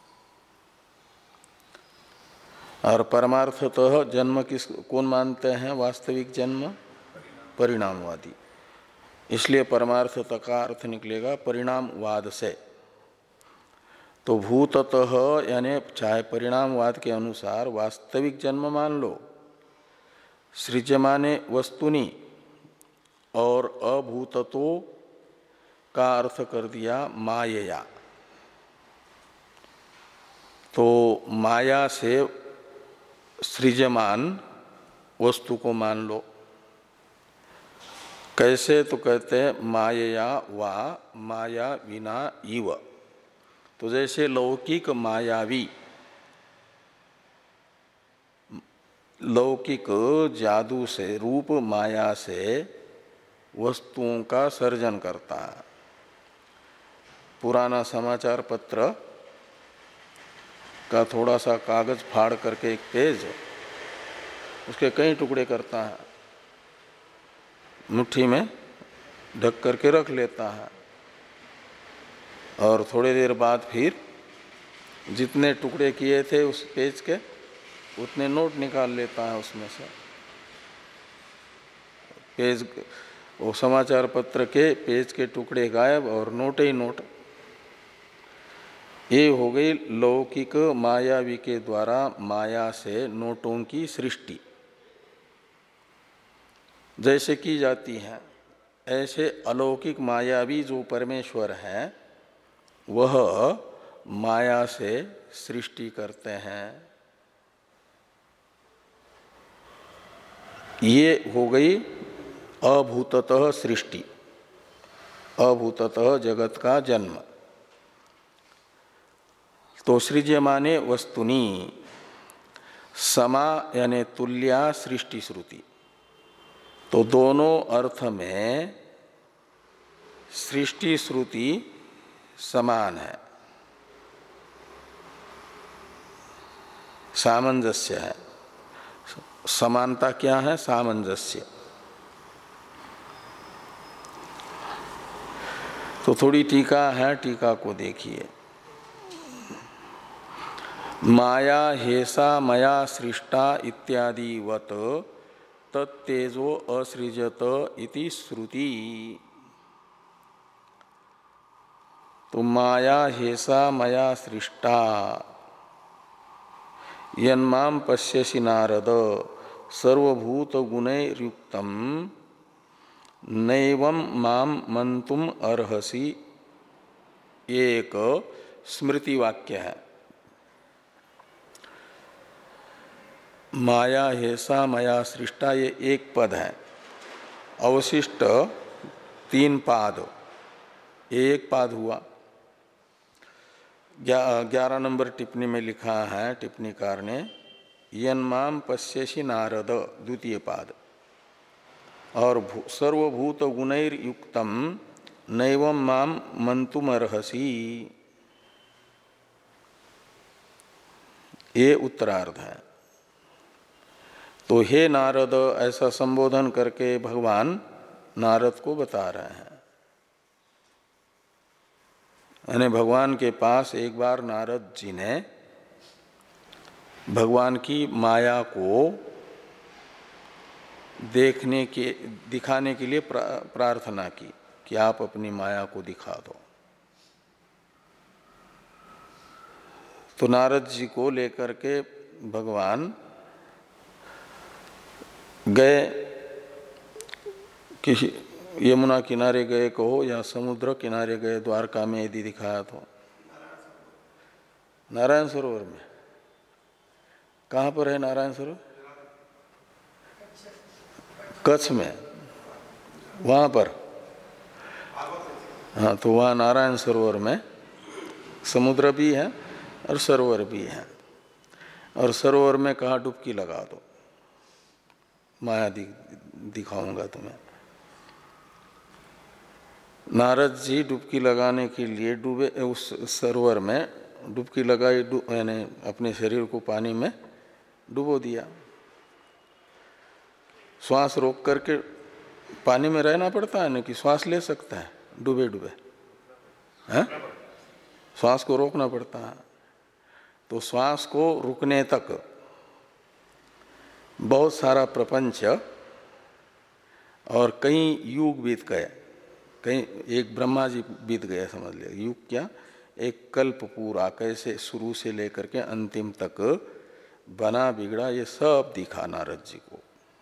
और परमार्थतः जन्म किस कौन मानते हैं वास्तविक जन्म? परिणामवादी। इसलिए परमार्थतः का अर्थ निकलेगा परिणामवाद से। तो भूततः यानी चाहे परिणामवाद के अनुसार वास्तविक जन्म मान लो, सृज्यमाने वस्तुनि, और अभूततो का अर्थ कर दिया मायया। तो माया से सृजमान वस्तु को मान लो, कैसे? तो कहते हैं मायया वा माया विना इव। तो जैसे लौकिक मायावी, लौकिक जादू से, रूप माया से वस्तुओं का सर्जन करता है। पुराना समाचार पत्र का थोड़ा सा कागज फाड़ करके एक पेज, उसके कई टुकड़े करता है, मुट्ठी में ढक करके रख लेता है, और थोड़ी देर बाद फिर जितने टुकड़े किए थे उस पेज के उतने नोट निकाल लेता है उसमें से। पेज, वो समाचार पत्र के पेज के टुकड़े गायब और नोट ही नोट। ये हो गई लौकिक मायावी के द्वारा माया से नोटों की सृष्टि जैसे की जाती है। ऐसे अलौकिक मायावी जो परमेश्वर हैं वह माया से सृष्टि करते हैं। ये हो गई अभूततः सृष्टि, अभूततः जगत का जन्म। तो सृज्यमाने वस्तुनि समा यानी तुल्या सृष्टि श्रुति। तो दोनों अर्थ में सृष्टि श्रुति समान है, सामंजस्य है। समानता क्या है? सामंजस्य। तो थोड़ी टीका है, टीका को देखिए। माया हेसा मया सृष्टा इत्यादि वत तत्तेजो असृजत इति श्रुति। तो माया हेसा मया सृष्टा यन्मां पश्यसि नारद सर्वभूत गुणैर्युक्तम नैवं माम मंतुम अर्हसि, एक स्मृति वाक्य है। माया हेसा मया सृष्टा ये एक पद है, अवशिष्ट तीन पाद, एक पाद हुआ। ग्यारह नंबर टिप्पणी में लिखा है टिप्पणीकार ने यन्माम पश्यसि नारद द्वितीय पाद, और सर्वभूत गुणैर युक्तम नैवं माम मंतुमर्हसि ये उत्तरार्ध है। तो हे नारद ऐसा संबोधन करके भगवान नारद को बता रहे हैं। यानी भगवान के पास एक बार नारद जी ने भगवान की माया को देखने के दिखाने के लिए प्रार्थना की कि आप अपनी माया को दिखा दो। तो नारद जी को लेकर के भगवान गए, किसी यमुना किनारे गए कहो या समुद्र किनारे गए, द्वारका में यदि दिखाया तो नारायण सरोवर में। कहाँ पर है नारायण सरोवर? कच्छ में, वहाँ पर। हाँ, तो वहाँ नारायण सरोवर में समुद्र भी है और सरोवर भी है। और सरोवर में कहाँ डुबकी लगा दो, माया दि, दिखाऊंगा तुम्हें। नारद जी डुबकी लगाने के लिए डूबे, उस सरोवर में डुबकी लगाई, यानी अपने शरीर को पानी में डुबो दिया। श्वास रोक करके पानी में रहना पड़ता है ना, कि श्वास ले सकता है डूबे डूबे? हैं? श्वास को रोकना पड़ता है। तो श्वास को रुकने तक बहुत सारा प्रपंच और कई युग बीत गए, कई एक ब्रह्मा जी बीत गए समझ ले। युग क्या, एक कल्प पूरा, कैसे शुरू से लेकर के अंतिम तक बना बिगड़ा ये सब दिखा नारद जी को।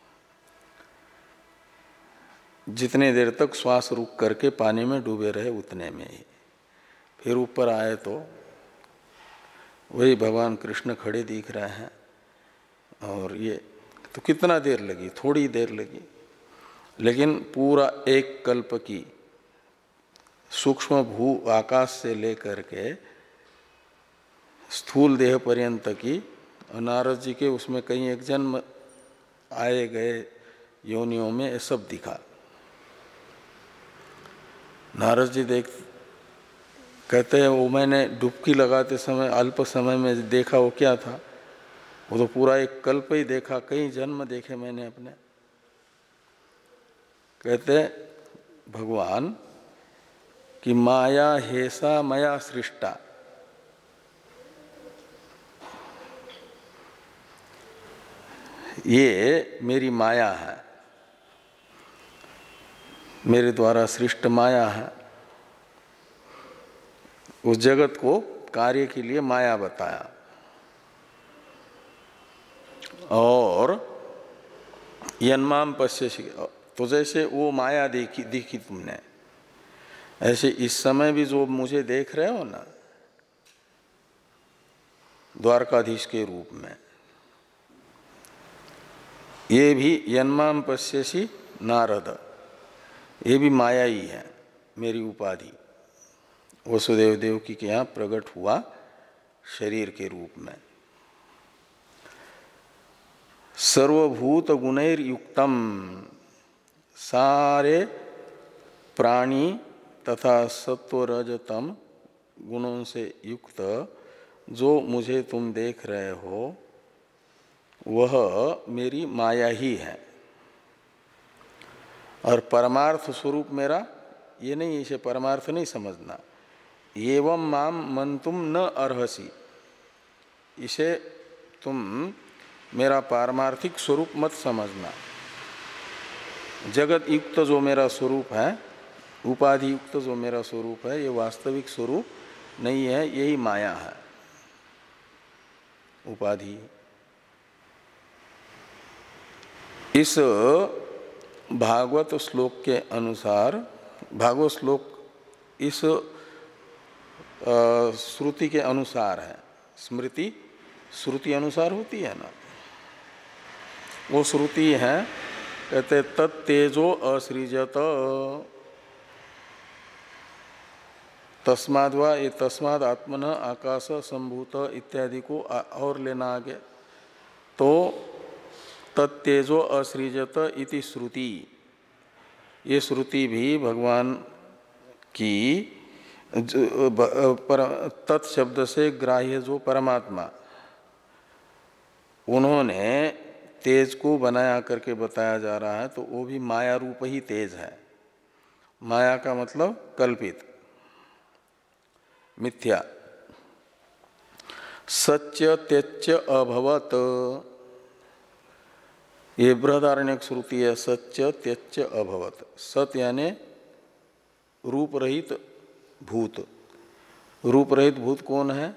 जितने देर तक श्वास रुक करके पानी में डूबे रहे उतने में ही, फिर ऊपर आए तो वही भगवान कृष्ण खड़े दिख रहे हैं। और ये तो कितना देर लगी, थोड़ी देर लगी। लेकिन पूरा एक कल्प की सूक्ष्म भू आकाश से लेकर के स्थूल देह पर्यंत की, नारद जी के उसमें कहीं एक जन्म आए गए योनियों में ये सब दिखा। नारद जी देख कहते हैं वो मैंने डुबकी लगाते समय अल्प समय में देखा, वो क्या था? वो तो पूरा एक कल्प ही देखा, कई जन्म देखे मैंने अपने। कहते भगवान कि माया हेसा मया सृष्टा, ये मेरी माया है, मेरे द्वारा सृष्ट माया है। उस जगत को कार्य के लिए माया बताया। और यन्माम पश्यसि, तो जैसे वो माया देखी दिखी तुमने, ऐसे इस समय भी जो मुझे देख रहे हो ना द्वारकाधीश के रूप में, ये भी यन्माम पश्यसि नारद, ये भी माया ही है, मेरी उपाधि वसुदेव देवकी के यहाँ प्रकट हुआ शरीर के रूप में। सर्वभूत गुणैर युक्तम, सारे प्राणी तथा सत्व रजतम गुणों से युक्त जो मुझे तुम देख रहे हो वह मेरी माया ही है। और परमार्थ स्वरूप मेरा ये नहीं, इसे परमार्थ नहीं समझना। एवं माम मंतुम न अर्हसि, इसे तुम मेरा पारमार्थिक स्वरूप मत समझना। जगत युक्त जो मेरा स्वरूप है, उपाधि युक्त जो मेरा स्वरूप है, ये वास्तविक स्वरूप नहीं है, यही माया है, उपाधि। इस भागवत श्लोक के अनुसार, भागवत श्लोक इस श्रुति के अनुसार है। स्मृति श्रुति अनुसार होती है ना, वो श्रुति है, कहते तत्तेजो असृजत, तस्माद् वा, ये तस्माद् आत्मन आकाश संभूत इत्यादि को और लेना आगे, तो तत्तेजो असृजत इति श्रुति, ये श्रुति भी भगवान की तत्शब्द से ग्राह्य जो परमात्मा, उन्होंने तेज को बनाया करके बताया जा रहा है, तो वो भी माया रूप ही तेज है। माया का मतलब कल्पित, मिथ्या। सच्च त्यच्च अभवत, ये बृहदारण्यक श्रुति है। सच्च त्यच्च अभवत, सत यानी रूप रहित भूत। रूप रहित भूत कौन है?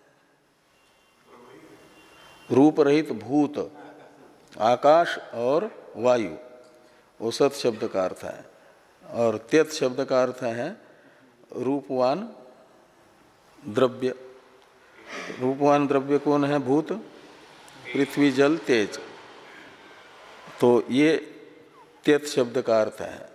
रूप रहित भूत आकाश और वायु, वो सत शब्द का अर्थ है। और त्यत शब्द का अर्थ है रूपवान द्रव्य। रूपवान द्रव्य कौन है? भूत, पृथ्वी, जल, तेज। तो ये त्यत शब्द का अर्थ है।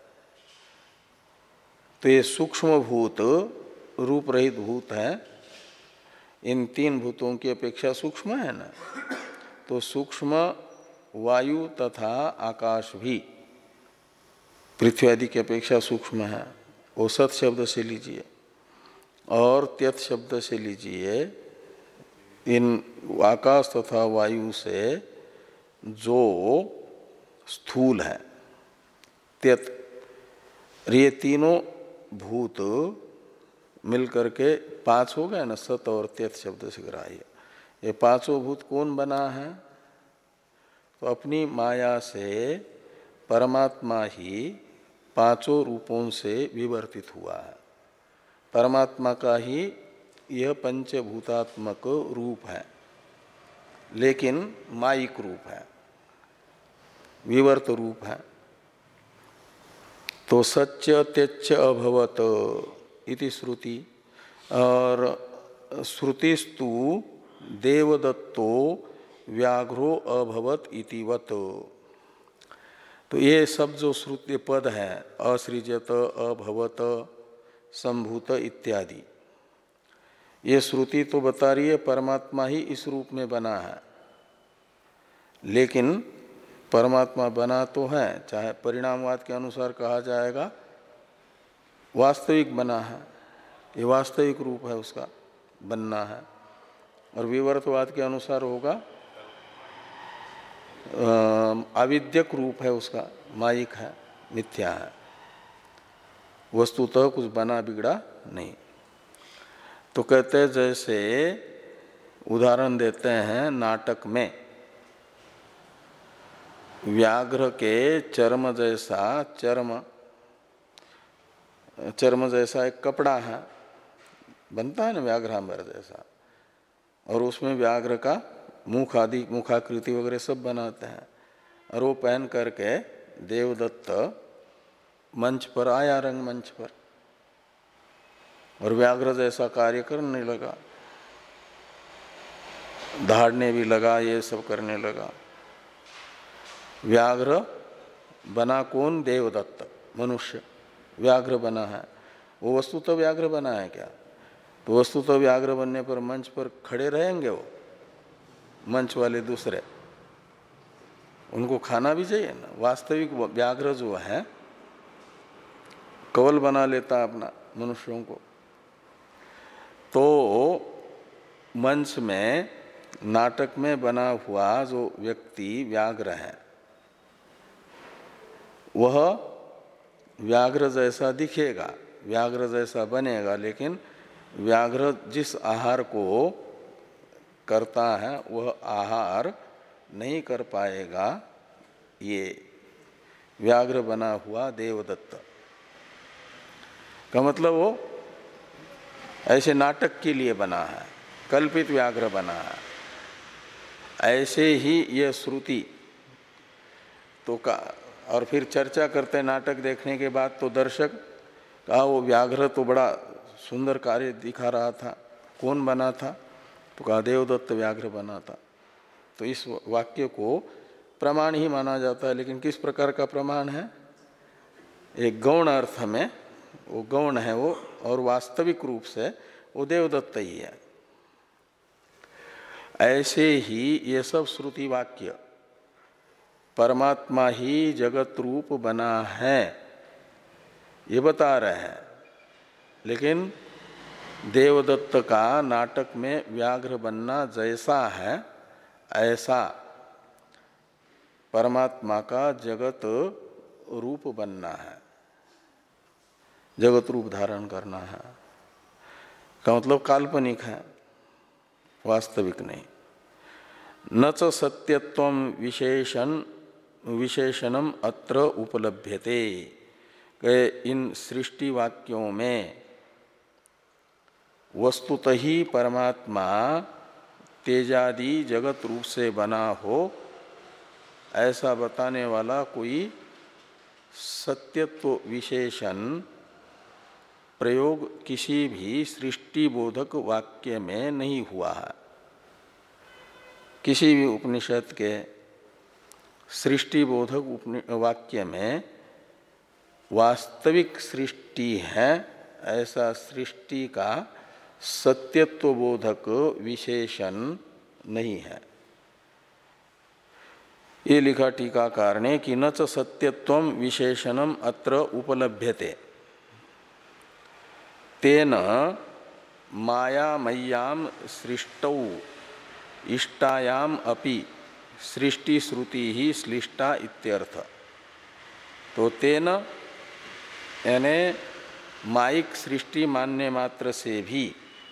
तो ये सूक्ष्म भूत रूप रहित भूत है। इन तीन भूतों की अपेक्षा सूक्ष्म है ना, तो सूक्ष्म वायु तथा आकाश भी पृथ्वी आदि की अपेक्षा सूक्ष्म है, वो सत शब्द से लीजिए। और त्यत शब्द से लीजिए इन आकाश तथा वायु से जो स्थूल है त्यत, ये तीनों भूत मिलकर के पांच हो गए ना, सत और त्यत शब्द से ग्राह्य। ये पांचों भूत कौन बना है? तो अपनी माया से परमात्मा ही पांचों रूपों से विवर्तित हुआ है। परमात्मा का ही यह पंचभूतात्मक रूप है, लेकिन मायिक रूप है, विवर्त रूप है। तो सच्च त्यच्च अभवत इति श्रुति। और श्रुतिस्तु देवदत्तो व्याघ्रो अभवत इतिवत। तो ये सब जो श्रुति पद हैं, असृजत, अभवत, संभूत इत्यादि, ये श्रुति तो बता रही है परमात्मा ही इस रूप में बना है, लेकिन परमात्मा बना तो है, चाहे परिणामवाद के अनुसार कहा जाएगा वास्तविक बना है, ये वास्तविक रूप है उसका बनना है, और विवर्तवाद के अनुसार होगा अविद्यक रूप है उसका, मायिक है, मिथ्या है, वस्तुतः कुछ बना बिगड़ा नहीं। तो कहते हैं जैसे उदाहरण देते हैं नाटक में व्याघ्र के चर्म जैसा चर्म चर्म जैसा एक कपड़ा है, बनता है ना व्याघ्रांबर जैसा, और उसमें व्याघ्र का मुख आदि मुखाकृति वगैरह सब बनाते हैं, और वो पहन करके देवदत्त मंच पर आया, रंगमंच पर, और व्याघ्र जैसा कार्य करने लगा, दहाड़ने भी लगा, ये सब करने लगा। व्याघ्र बना कौन? देवदत्त, मनुष्य व्याघ्र बना है। वो वस्तु तो व्याघ्र बना है क्या? तो वस्तु तो व्याघ्र बनने पर मंच पर खड़े रहेंगे वो मंच वाले दूसरे, उनको खाना भी चाहिए ना। वास्तविक व्याघ्र जो है कवल बना लेता अपना मनुष्यों को। तो मंच में नाटक में बना हुआ जो व्यक्ति व्याघ्र है वह व्याघ्र जैसा दिखेगा, व्याघ्र जैसा बनेगा, लेकिन व्याघ्र जिस आहार को करता है वह आहार नहीं कर पाएगा ये व्याघ्र बना हुआ देवदत्त का। मतलब वो ऐसे नाटक के लिए बना है, कल्पित व्याघ्र बना है। ऐसे ही यह श्रुति तो का, और फिर चर्चा करते नाटक देखने के बाद तो दर्शक कहा वो व्याघ्र तो बड़ा सुंदर कार्य दिखा रहा था, कौन बना था? तो कहा देवदत्त व्याघ्र बना था। तो इस वाक्य को प्रमाण ही माना जाता है, लेकिन किस प्रकार का प्रमाण है? एक गौण अर्थ में वो गौण है वो, और वास्तविक रूप से वो देवदत्त ही है। ऐसे ही ये सब श्रुति वाक्य परमात्मा ही जगत रूप बना है ये बता रहे हैं, लेकिन देवदत्त का नाटक में व्याघ्र बनना जैसा है ऐसा परमात्मा का जगत रूप बनना है, जगत रूप धारण करना है का मतलब काल्पनिक है, वास्तविक नहीं। न च सत्यत्वम विशेषण विशेषणम अत्र उपलभ्यते। कि इन सृष्टि वाक्यों में वस्तुतः ही परमात्मा तेजादि जगत रूप से बना हो ऐसा बताने वाला कोई सत्यत्व विशेषण प्रयोग किसी भी सृष्टि बोधक वाक्य में नहीं हुआ है। किसी भी उपनिषद के सृष्टि बोधक वाक्य में वास्तविक सृष्टि है ऐसा सृष्टि का सत्यत्व बोधक विशेषण नहीं है। ये लिखा टीकाकार ने कि न च सत्यत्वम विशेषणम अत्र उपलभ्यते तेन मायामय्याम सृष्टौ इष्टायाम अपि सृष्टि श्रुति ही श्लिष्टा इत्यर्थ। तो तेन यानी माइक सृष्टि मानने मात्र से भी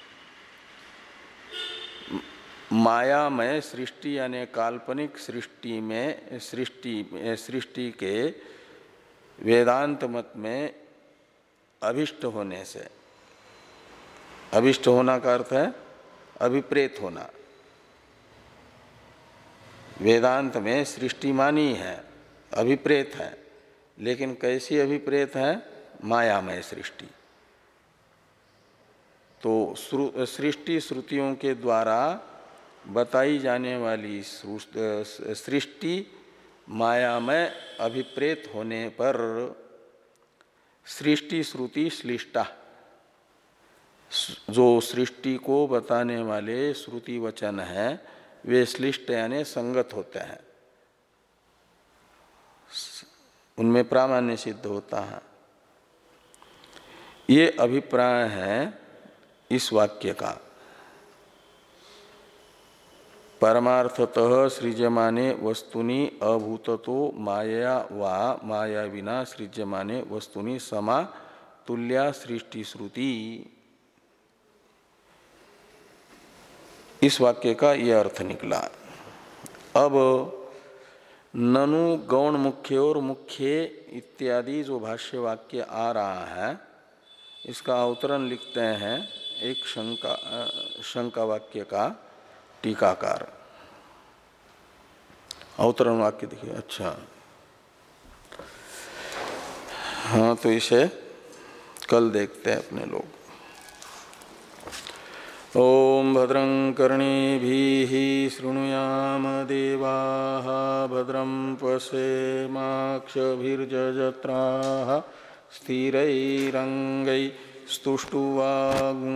मायामय सृष्टि यानी काल्पनिक सृष्टि में सृष्टि सृष्टि के वेदांत मत में अभिष्ट होने से, अभिष्ट होना का अर्थ है अभिप्रेत होना। वेदांत में सृष्टि मानी है, अभिप्रेत है, लेकिन कैसी अभिप्रेत है? मायामय सृष्टि। तो सृष्टि श्रुतियों के द्वारा बताई जाने वाली सृष्टि माया में अभिप्रेत होने पर सृष्टि श्रुति श्लिष्टा, जो सृष्टि को बताने वाले श्रुति वचन हैं वे श्लिष्ट यानी संगत होते हैं, उनमें प्रामाण्य सिद्ध होता है। ये अभिप्राय है इस वाक्य का। परमार्थतः सृज्यमाने वस्तुनि अभूततो माया वा माया विना सृज्यमाने वस्तुनि समा तुल्या सृष्टि श्रुति, इस वाक्य का यह अर्थ निकला। अब ननु गौण मुख्य और मुख्य इत्यादि जो भाष्य वाक्य आ रहा है इसका अवतरण लिखते हैं एक शंका शंका वाक्य का टीकाकार। अवतरण वाक्य देखिए। अच्छा हाँ, तो इसे कल देखते हैं अपने लोग। ओम भद्रं कर्णेभिः शृणुयाम देवाः भद्रं पश्येमाक्षभिर्यजत्राः स्थिरैरङ्गैः स्तुष्टुवागुंसः